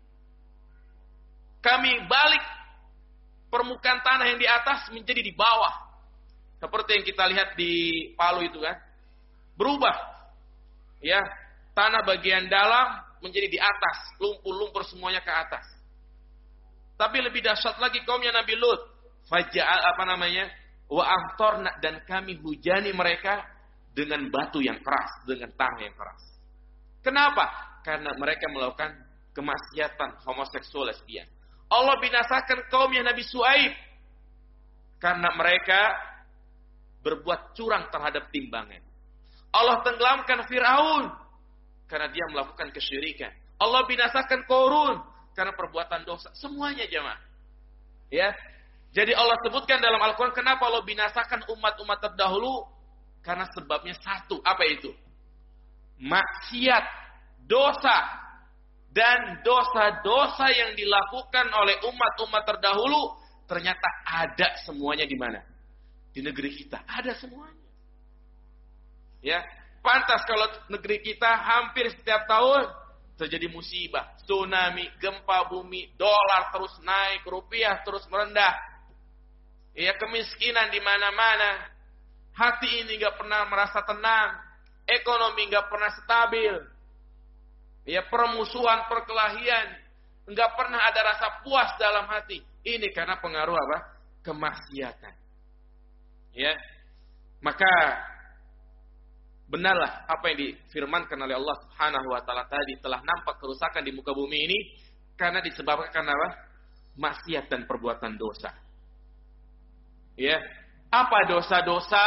Kami balik permukaan tanah yang di atas menjadi di bawah. Seperti yang kita lihat di Palu itu kan. Berubah. Ya, tanah bagian dalam menjadi di atas, lumpur-lumpur semuanya ke atas. Tapi lebih dahsyat lagi kaumnya Nabi Lut. Faja'al apa namanya? Wa amtarna, dan kami hujani mereka dengan batu yang keras, dengan tanah yang keras. Kenapa? Karena mereka melakukan kemaksiatan homoseksual lesbian. Allah binasakan kaumnya Nabi Shu'aib karena mereka berbuat curang terhadap timbangan. Allah tenggelamkan Fir'aun karena dia melakukan kesyirikan. Allah binasakan Qarun karena perbuatan dosa. Semuanya jemaah. Ya. Jadi Allah sebutkan dalam Al-Quran kenapa Allah binasakan umat-umat terdahulu? Karena sebabnya satu. Apa itu? Maksiat, dosa. Dan dosa-dosa yang dilakukan oleh umat-umat terdahulu ternyata ada semuanya di mana? Di negeri kita. Ada semuanya. Ya, pantas kalau negeri kita hampir setiap tahun terjadi musibah, tsunami, gempa bumi, dolar terus naik, rupiah terus merendah. Ya, kemiskinan di mana-mana. Hati ini nggak pernah merasa tenang, ekonomi nggak pernah stabil. Ya, permusuhan, perkelahian, nggak pernah ada rasa puas dalam hati. Ini karena pengaruh apa? Kemaksiatan. Ya, maka benarlah apa yang difirmankan oleh Allah Subhanahu wa taala tadi, telah nampak kerusakan di muka bumi ini karena disebabkan apa? Maksiat dan perbuatan dosa. Ya, apa dosa-dosa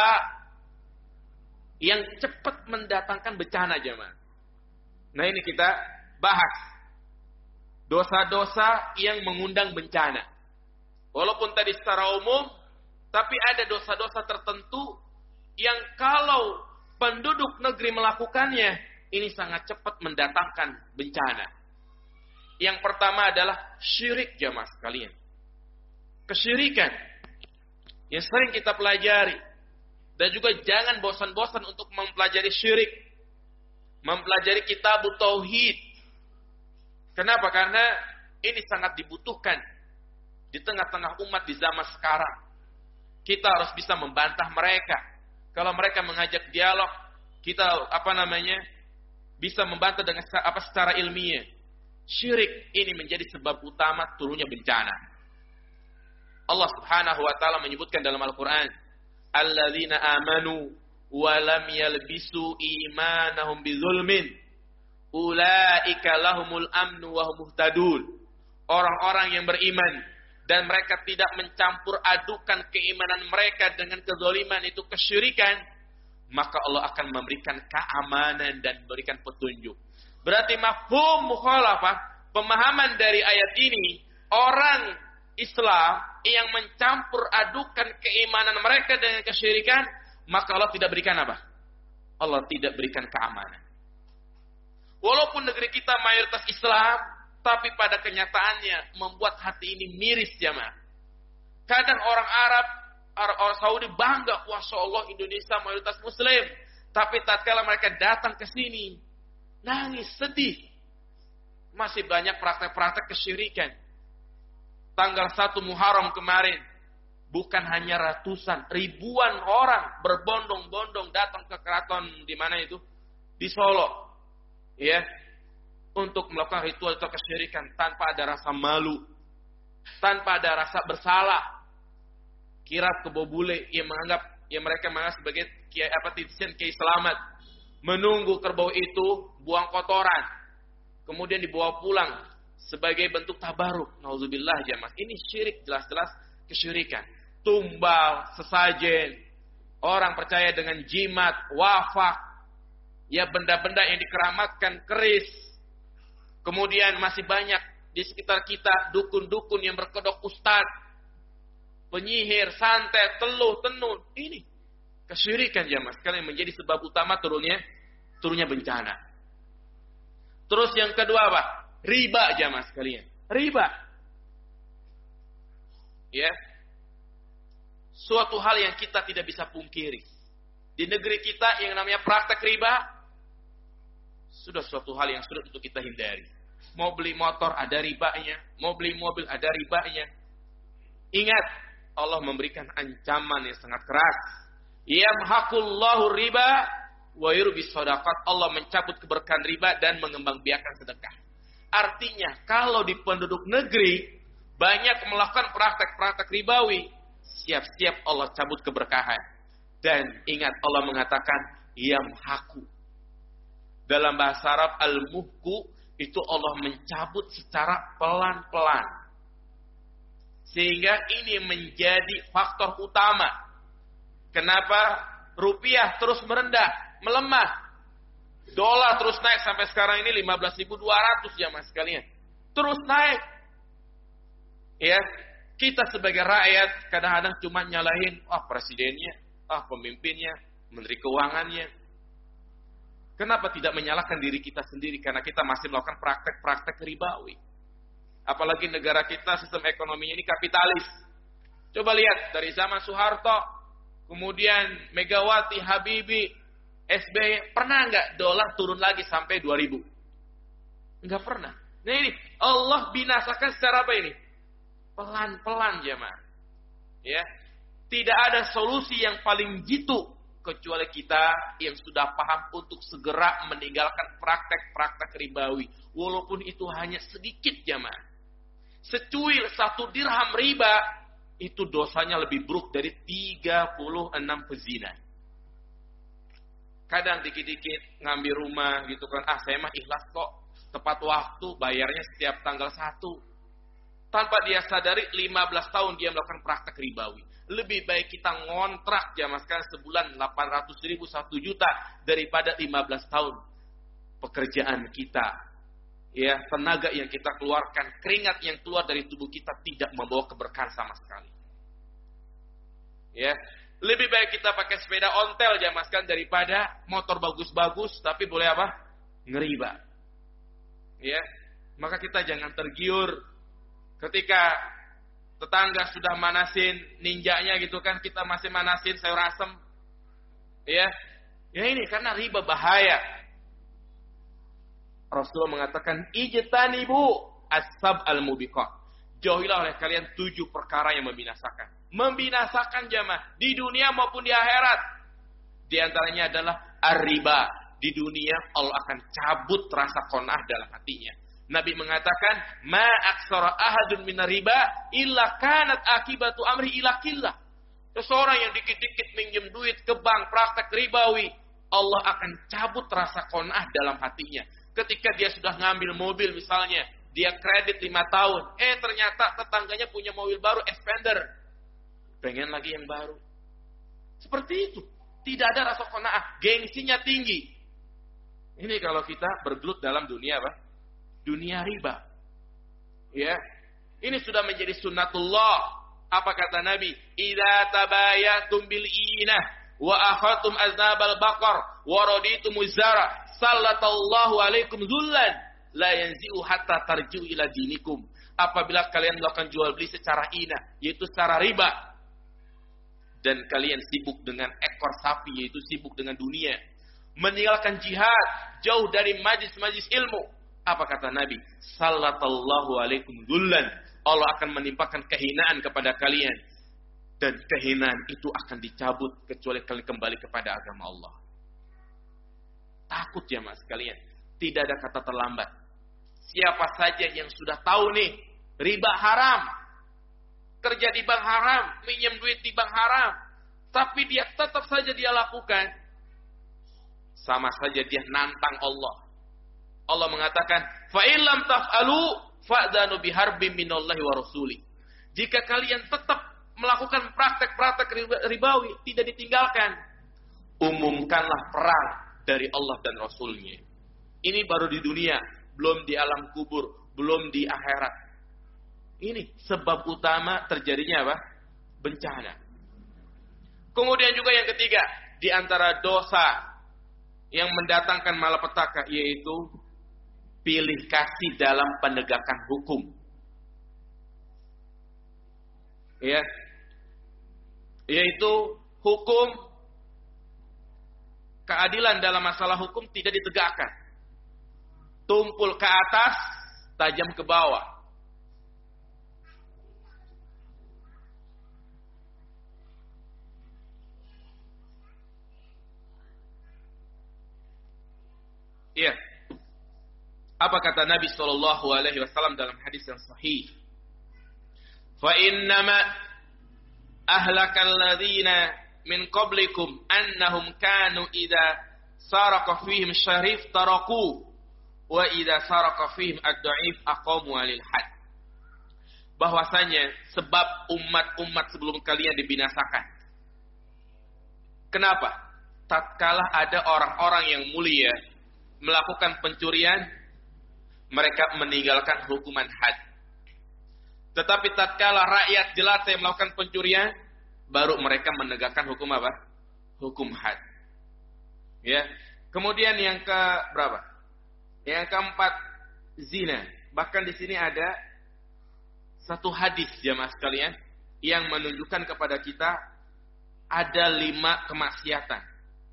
yang cepat mendatangkan bencana jemaah? Nah, ini kita bahas dosa-dosa yang mengundang bencana. Walaupun tadi secara umum, tapi ada dosa-dosa tertentu yang kalau penduduk negeri melakukannya, ini sangat cepat mendatangkan bencana. Yang pertama adalah syirik jamaah sekalian. Kesyirikan yang sering kita pelajari. Dan juga jangan bosan-bosan untuk mempelajari syirik. Mempelajari kitab tauhid. Kenapa? Karena ini sangat dibutuhkan di tengah-tengah umat di zaman sekarang. Kita harus bisa membantah mereka. Kalau mereka mengajak dialog, kita apa namanya bisa membantah dengan apa secara ilmiah. Syirik ini menjadi sebab utama turunnya bencana. Allah Subhanahu wa taala menyebutkan dalam Al-Qur'an, "Alladzina amanu wa lam yalbisu imanahum bizulmin ulaika lahumul amnu wa hum muhtadun." Orang-orang yang beriman dan mereka tidak mencampur adukan keimanan mereka dengan kezaliman, itu kesyirikan, maka Allah akan memberikan keamanan dan memberikan petunjuk. Berarti mafhum mukhalafah, pemahaman dari ayat ini, orang Islam yang mencampur adukan keimanan mereka dengan kesyirikan, maka Allah tidak berikan apa? Allah tidak berikan keamanan. Walaupun negeri kita mayoritas Islam, tapi pada kenyataannya membuat hati ini miris jamaah. Kadang orang Arab, orang Saudi bangga, Masya Allah Indonesia mayoritas Muslim. Tapi tatkala mereka datang ke sini, nangis, sedih. Masih banyak praktek-praktek kesyirikan. Tanggal satu Muharram kemarin, bukan hanya ratusan, ribuan orang berbondong-bondong datang ke keraton di mana itu? Di Solo. Ya. Untuk melakukan ritual atau kesyirikan tanpa ada rasa malu, tanpa ada rasa bersalah. Kirap kebo bule yang menganggap, yang mereka menganggap sebagai kiai apa titisan kiai selamat, menunggu kerbau itu buang kotoran, kemudian dibawa pulang sebagai bentuk tabaruk. Nauzubillah jamaah. Ini syirik, jelas-jelas kesyirikan. Tumbal, sesajen, orang percaya dengan jimat, wafak, ya benda-benda yang dikeramatkan, keris, Kemudian masih banyak di sekitar kita dukun-dukun yang berkedok ustaz, penyihir, santet, teluh, tenun. Ini kesyirikan jamaah sekalian menjadi sebab utama turunnya turunnya bencana. Terus yang kedua apa? Riba jamaah sekalian. Riba. Ya. Suatu hal yang kita tidak bisa pungkiri. Di negeri kita yang namanya praktek riba sudah suatu hal yang sulit untuk kita hindari. Mau beli motor ada ribanya, mau beli mobil ada ribanya. Ingat, Allah memberikan ancaman yang sangat keras. Yamhaqullahu riba wa yurbis shadaqat. Allah mencabut keberkahan riba dan mengembangbiakan sedekah. Artinya, kalau di penduduk negeri banyak melakukan praktek-praktek ribawi, siap-siap Allah cabut keberkahan. Dan ingat, Allah mengatakan yamhaqu. Dalam bahasa Arab al-muhku itu Allah mencabut secara pelan-pelan. Sehingga ini menjadi faktor utama. Kenapa rupiah terus merendah, melemah. Dolar terus naik sampai sekarang ini lima belas ribu dua ratus jamaah sekalian. Terus naik. Ya, kita sebagai rakyat kadang-kadang cuma nyalahin ah presidennya, ah pemimpinnya, menteri keuangannya. Kenapa tidak menyalahkan diri kita sendiri? Karena kita masih melakukan praktek-praktek ribawi. Apalagi negara kita sistem ekonominya ini kapitalis. Coba lihat dari zaman Soeharto, kemudian Megawati, Habibie, S B Y, pernah nggak dolar turun lagi sampai dua ribu? Nggak pernah. Nah ini Allah binasakan secara apa ini? Pelan-pelan jemaah. Ya, tidak ada solusi yang paling jitu kecuali kita yang sudah paham untuk segera meninggalkan praktek-praktek ribawi. Walaupun itu hanya sedikit jamaah. Secuil satu dirham riba, itu dosanya lebih buruk dari tiga puluh enam pezina. Kadang dikit-dikit ngambil rumah gitu kan. Ah saya mah ikhlas kok. Tepat waktu bayarnya setiap tanggal satu. Tanpa dia sadari lima belas tahun dia melakukan praktek ribawi. Lebih baik kita ngontrak jamaah sekalian sebulan delapan ratus ribu, satu juta daripada lima belas tahun pekerjaan kita. Ya, tenaga yang kita keluarkan, keringat yang keluar dari tubuh kita tidak membawa keberkahan sama sekali. Ya, lebih baik kita pakai sepeda ontel jamaah sekalian daripada motor bagus-bagus tapi boleh apa? Ngeriba. Ya, maka kita jangan tergiur ketika tetangga sudah manasin ninjanya gitu kan, kita masih manasin sayur asem. Ya. Ya ini karena riba bahaya. Rasulullah mengatakan ijtanibu as-sab al-mubiqat. Jauhilah oleh kalian tujuh perkara yang membinasakan. Membinasakan jamaah di dunia maupun di akhirat. Di antaranya adalah ar-riba. Di dunia Allah akan cabut rasa qanaah dalam hatinya. Nabi mengatakan, ma aksara ahadun minar riba illa kanat akibatu amri ila killah. Seseorang yang dikit-dikit minjem duit ke bank praktek ribawi, Allah akan cabut rasa qanaah dalam hatinya. Ketika dia sudah ngambil mobil misalnya, dia kredit lima tahun, eh ternyata tetangganya punya mobil baru expander. Pengen lagi yang baru. Seperti itu. Tidak ada rasa qanaah, gengsinya tinggi. Ini kalau kita bergelut dalam dunia apa? Dunia riba. Ya. Ini sudah menjadi sunnatullah. Apa kata Nabi? Idza tabayatum bil inah wa akhatum aznabal baqar wa raditum zara sallallahu alaikum dzullan la yanzi'u hatta tarji'u ila dinikum. Apabila kalian melakukan jual beli secara inah, yaitu secara riba, dan kalian sibuk dengan ekor sapi, yaitu sibuk dengan dunia, meninggalkan jihad, jauh dari majlis-majlis ilmu, apa kata Nabi? Sallallahu alaikum dzullan. Allah akan menimpakan kehinaan kepada kalian. Dan kehinaan itu akan dicabut kecuali kalian kembali kepada agama Allah. Takut ya mas sekalian. Tidak ada kata terlambat. Siapa saja yang sudah tahu nih, riba haram, kerja di bank haram, minjem duit di bank haram, tapi dia tetap saja dia lakukan, sama saja dia nantang Allah. Allah mengatakan, fa illam taf'alu fa'danu biharbin minallahi wa rasuli. Jika kalian tetap melakukan praktek-praktek ribawi, tidak ditinggalkan, umumkanlah perang dari Allah dan Rasulnya. Ini baru di dunia, belum di alam kubur, belum di akhirat. Ini sebab utama terjadinya apa? Bencana. Kemudian juga yang ketiga, di antara dosa yang mendatangkan malapetaka yaitu pilih kasih dalam penegakan hukum. Ya. Yaitu hukum, keadilan dalam masalah hukum tidak ditegakkan. Tumpul ke atas, tajam ke bawah. Iya. Apa kata Nabi sallallahu alaihi wasallam dalam hadis yang sahih? Fa innama ahlakal ladzina min qablikum annahum kanu idza saraka fihim syarif taraku wa idza saraka fihim ad-dha'if aqamu 'alil had. Bahwasanya sebab umat-umat sebelum kalian dibinasakan. Kenapa? Tatkala ada orang-orang yang mulia melakukan pencurian, mereka meninggalkan hukuman had. Tetapi tatkala rakyat jelata yang melakukan pencurian, baru mereka menegakkan hukum apa? Hukum had. Ya. Kemudian yang ke berapa? Yang keempat, zina. Bahkan di sini ada satu hadis jamaah sekalian yang menunjukkan kepada kita ada lima kemaksiatan.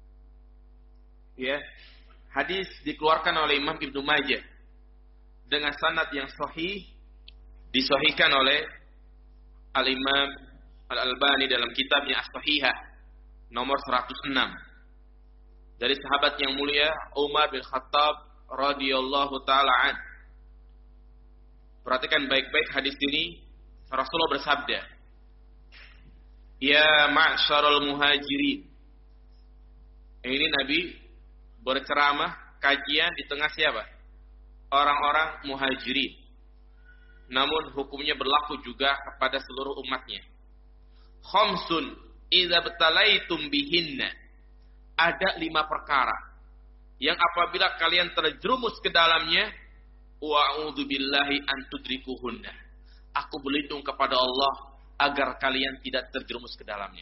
Ya. Hadis dikeluarkan oleh Imam Ibnu Majah dengan sanad yang sahih, disahihkan oleh Al-Imam Al-Albani dalam kitabnya As-Sahihah nomor seratus enam dari sahabat yang mulia Umar bin Khattab radhiyallahu taala an. Perhatikan baik-baik hadis ini. Rasulullah bersabda, "Ya ma'syarul muhajirin." Ini Nabi berceramah, kajian di tengah siapa? Orang-orang muhajirin. Namun hukumnya berlaku juga kepada seluruh umatnya. Khamsun idza betalaitum bihinna. Ada lima perkara yang apabila kalian terjerumus ke dalamnya, wa'udzubillahi an tudrikuhunna. Aku berlindung kepada Allah agar kalian tidak terjerumus ke dalamnya.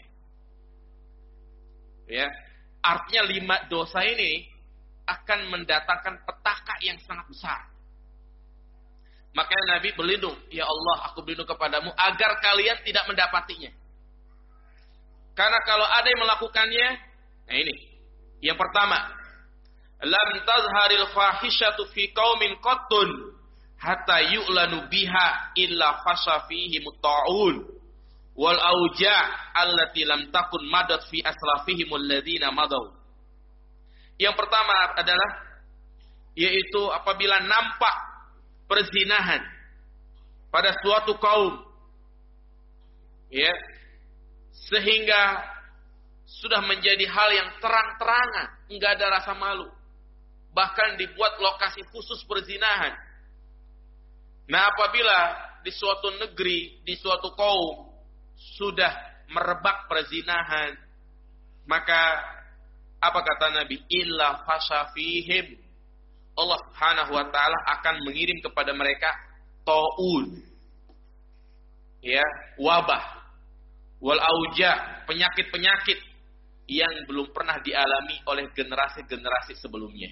Ya, artinya lima dosa ini akan mendatangkan petaka yang sangat besar. Makanya Nabi berlindung, ya Allah, aku berlindung kepadamu agar kalian tidak mendapatinya. Karena kalau ada yang melakukannya, nah ini, yang pertama, lam tazharil fahishatu fi qaumin qattun hatta yu'lanu biha illa fasha fihi mutta'un wal auja' allati lam takun madat fi aslafihim alladhina madaw. Yang pertama adalah yaitu apabila nampak perzinahan pada suatu kaum, ya, sehingga sudah menjadi hal yang terang-terangan, enggak ada rasa malu, bahkan dibuat lokasi khusus perzinahan. Nah, apabila di suatu negeri, di suatu kaum sudah merebak perzinahan, maka apa kata Nabi? Illa fasha fihim. Allah Subhanahu wa taala akan mengirim kepada mereka taun. Ya, wabah. Wal auja, penyakit-penyakit yang belum pernah dialami oleh generasi-generasi sebelumnya.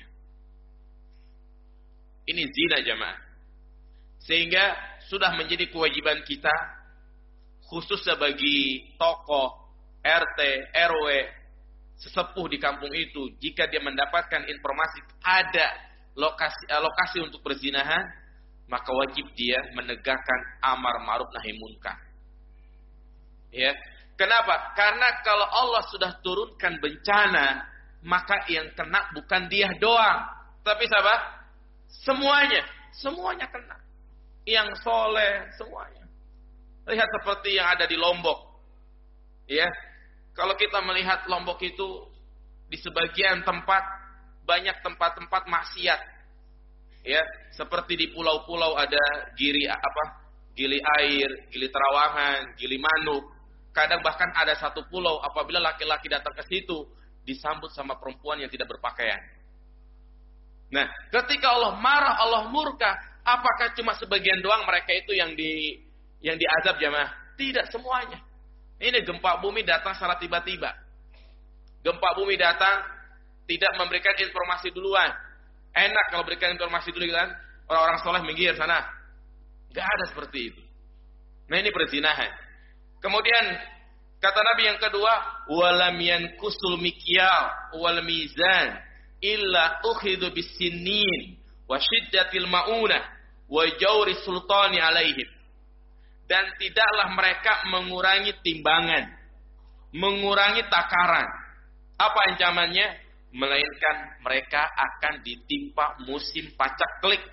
Ini zina jamaah. Sehingga sudah menjadi kewajiban kita khususnya bagi tokoh, R T, R W, sesepuh di kampung itu, jika dia mendapatkan informasi ada lokasi lokasi untuk perzinahan, maka wajib dia menegakkan amar ma'ruf nahi munkar. Ya, kenapa? Karena kalau Allah sudah turunkan bencana, maka yang kena bukan dia doang, tapi siapa? Semuanya, semuanya kena. Yang soleh, semuanya. Lihat seperti yang ada di Lombok. Ya, kalau kita melihat Lombok itu di sebagian tempat banyak tempat-tempat maksiat. Ya, seperti di pulau-pulau ada gili apa? Gili air, gili terawangan, gili manuk. Kadang bahkan ada satu pulau apabila laki-laki datang ke situ disambut sama perempuan yang tidak berpakaian. Nah, ketika Allah marah, Allah murka, apakah cuma sebagian doang mereka itu yang di yang diazab jamaah? Tidak semuanya. Ini gempa bumi datang secara tiba-tiba. Gempa bumi datang tidak memberikan informasi duluan. Enak kalau berikan informasi dulu kan, orang-orang soleh minggir sana. Gak ada seperti itu. Nah, ini perzinahan. Kemudian kata Nabi yang kedua, walam yankusul mikyal wal mizan illa ukhidu bisinin wa syiddatil maunah wa jawri sultani alaihim. Dan tidaklah mereka mengurangi timbangan, mengurangi takaran. Apa ancamannya? Melainkan mereka akan ditimpa musim pacak klik.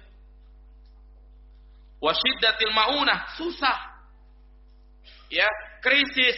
Wa syiddatil maunah, susah. Ya, krisis.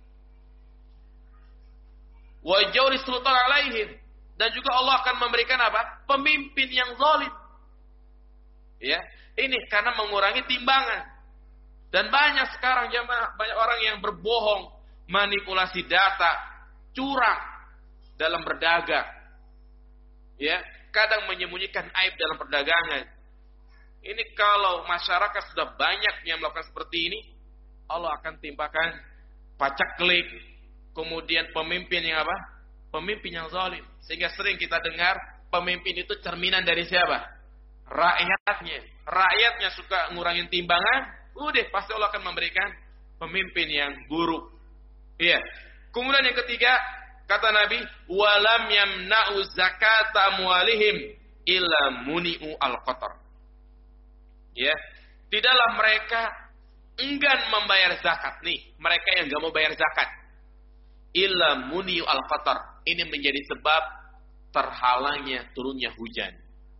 Wa jawri sultani alaihim. Dan juga Allah akan memberikan apa? Pemimpin yang zalim. Ya, ini karena mengurangi timbangan. Dan banyak sekarang jemaah, banyak orang yang berbohong, manipulasi data, curang dalam berdagang. Ya, kadang menyembunyikan aib dalam perdagangan. Ini kalau masyarakat sudah banyak yang melakukan seperti ini, Allah akan timpakan pacak klik, kemudian pemimpin yang apa? Pemimpin yang zalim. Sehingga sering kita dengar pemimpin itu cerminan dari siapa? Rakyatnya. Rakyatnya suka ngurangin timbangan, udah pasti Allah akan memberikan pemimpin yang buruk. Iya. Kemudian yang ketiga, kata Nabi, walam yamna'u zakata amwalihim illa muni'u al-qatar. Ya. Tidaklah mereka enggan membayar zakat nih, mereka yang enggak mau bayar zakat. Illa muni'u al-qatar. Ini menjadi sebab terhalangnya turunnya hujan.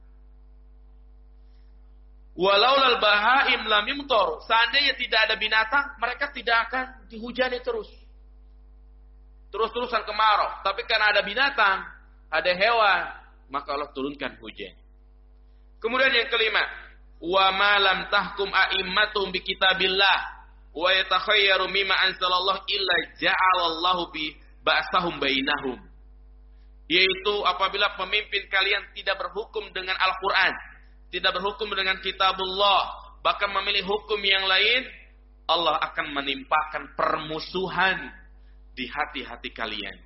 Walaulal bahaim lam yumtar. Seandainya tidak ada binatang, mereka tidak akan dihujani terus. Terus-terusan kemarau. Tapi karena ada binatang, ada hewan, maka Allah turunkan hujan. Kemudian yang kelima, wa ma lam tahkum a'immatuhum bi kitabillah wa yatakhayyaru mimma anzalallahu illa ja'alallahu bi ba'sahum bainahum. Yaitu apabila pemimpin kalian tidak berhukum dengan Al-Quran, tidak berhukum dengan kitabullah, bahkan memilih hukum yang lain, Allah akan menimpakan permusuhan di hati-hati kalian.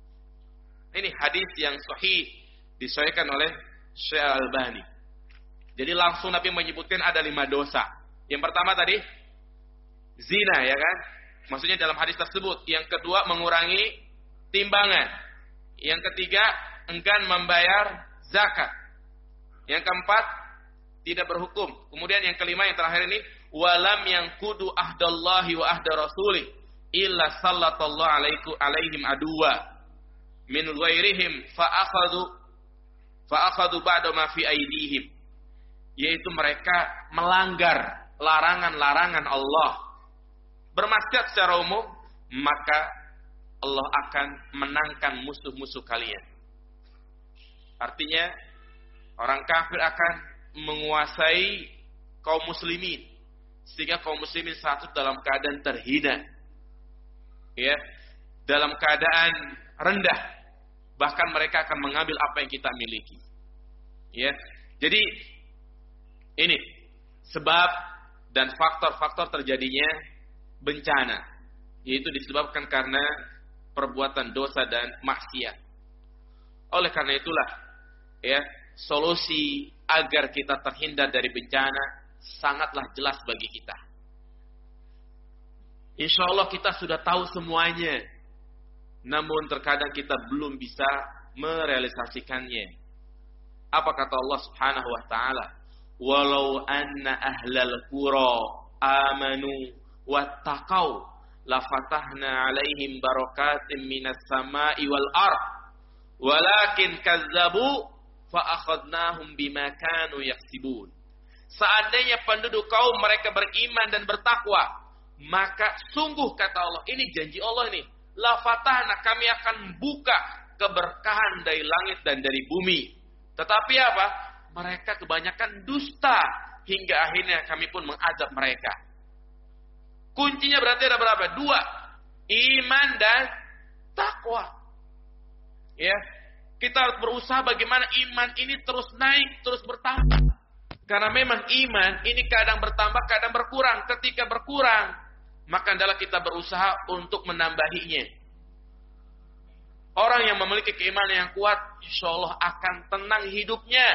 Ini hadis yang sahih, disahihkan oleh Syekh Al-Albani. Jadi langsung Nabi menyebutkan ada lima dosa. Yang pertama tadi, zina, ya kan? Maksudnya dalam hadis tersebut. Yang kedua, mengurangi timbangan. Yang ketiga, enggan membayar zakat. Yang keempat, tidak berhukum. Kemudian yang kelima, yang terakhir ini, walam yang kudu ahdallahi wa ahda rasulih illa sallatallahu alaikum alaihim aduwa min ghairihim fa'akhadu fa'akhadu ba'da ma fi aidihim. Yaitu mereka melanggar larangan-larangan Allah, bermaksiat secara umum, maka Allah akan menangkan musuh-musuh kalian. Artinya orang kafir akan menguasai kaum muslimin, sehingga kaum muslimin satu dalam keadaan terhina, ya, dalam keadaan rendah, bahkan mereka akan mengambil apa yang kita miliki. Ya, jadi ini sebab dan faktor-faktor terjadinya bencana, yaitu disebabkan karena perbuatan dosa dan maksiat. Oleh karena itulah, ya, solusi agar kita terhindar dari bencana sangatlah jelas bagi kita. Insya Allah kita sudah tahu semuanya, namun terkadang kita belum bisa merealisasikannya. Apa kata Allah Subhanahu wa taala? Walau anna ahlal qura amanu wattaqau lafatahna alaihim barakatim minas sama'i wal ard walakin kazzabu fa akhadnahum bima kanu yaksibun. Seandainya penduduk kaum mereka beriman dan bertakwa, maka sungguh kata Allah, ini janji Allah ini, lafatahna, kami akan buka keberkahan dari langit dan dari bumi. Tetapi apa? Mereka kebanyakan dusta hingga akhirnya kami pun mengazab mereka. Kuncinya berarti ada berapa? Dua. Iman dan takwa. Ya. Kita harus berusaha bagaimana iman ini terus naik, terus bertambah. Karena memang iman ini kadang bertambah, kadang berkurang. Ketika berkurang, maka adalah kita berusaha untuk menambahinya. Orang yang memiliki keimanan yang kuat, insya Allah akan tenang hidupnya.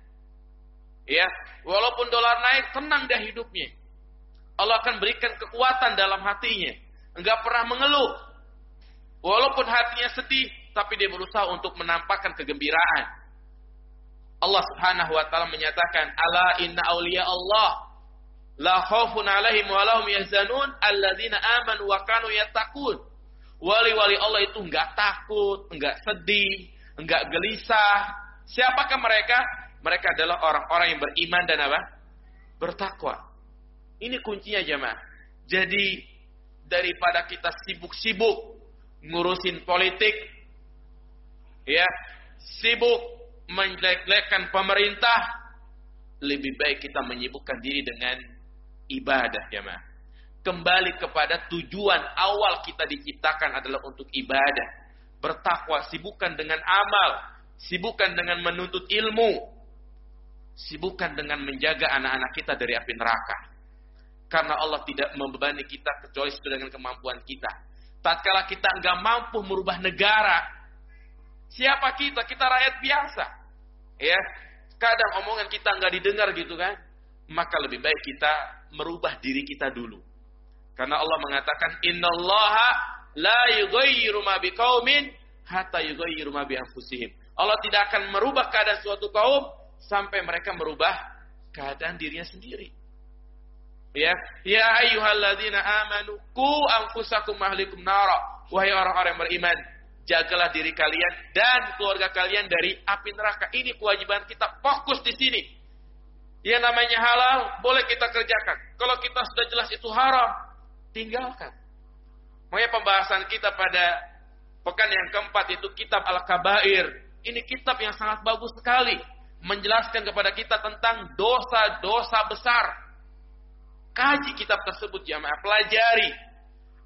Ya, walaupun dolar naik, tenang dah hidupnya. Allah akan berikan kekuatan dalam hatinya. Enggak pernah mengeluh. Walaupun hatinya sedih, tapi dia berusaha untuk menampakkan kegembiraan. Allah Subhanahu wa taala menyatakan, "Ala inna auliya Allah la khaufun 'alaihim wa lahum yahzanun alladzina amanu wa kanu yattaqun." Wali-wali Allah itu enggak takut, enggak sedih, enggak gelisah. Siapakah mereka? Mereka adalah orang-orang yang beriman dan apa? Bertakwa. Ini kuncinya jemaah. Jadi daripada kita sibuk-sibuk ngurusin politik, ya, sibuk menjelek-jelekkan pemerintah, lebih baik kita menyibukkan diri dengan ibadah, jemaah. Kembali kepada tujuan awal kita diciptakan adalah untuk ibadah. Bertakwa, sibukkan dengan amal, sibukkan dengan menuntut ilmu, sibukkan dengan menjaga anak-anak kita dari api neraka. Karena Allah tidak membebani kita kecuali sesuai dengan kemampuan kita. Tatkala kita enggak mampu merubah negara, siapa kita? Kita rakyat biasa. Ya, kadang omongan kita enggak didengar gitu kan. Maka lebih baik kita merubah diri kita dulu. Karena Allah mengatakan, "Innallaha la yughayyiru ma biqaumin hatta yughayyiru ma bi anfusihim." Allah tidak akan merubah keadaan suatu kaum sampai mereka merubah keadaan dirinya sendiri. Ya, ya ayyuhalladzina amanu qu anfusakum ahlikum nara. Wahai orang-orang yang beriman, jagalah diri kalian dan keluarga kalian dari api neraka. Ini kewajiban kita, fokus di sini. Yang namanya halal boleh kita kerjakan. Kalau kita sudah jelas itu haram, tinggalkan. Makanya pembahasan kita pada pekan yang keempat itu kitab Al-Kabair. Ini kitab yang sangat bagus sekali, menjelaskan kepada kita tentang dosa-dosa besar. Kaji kitab tersebut jamaah, pelajari.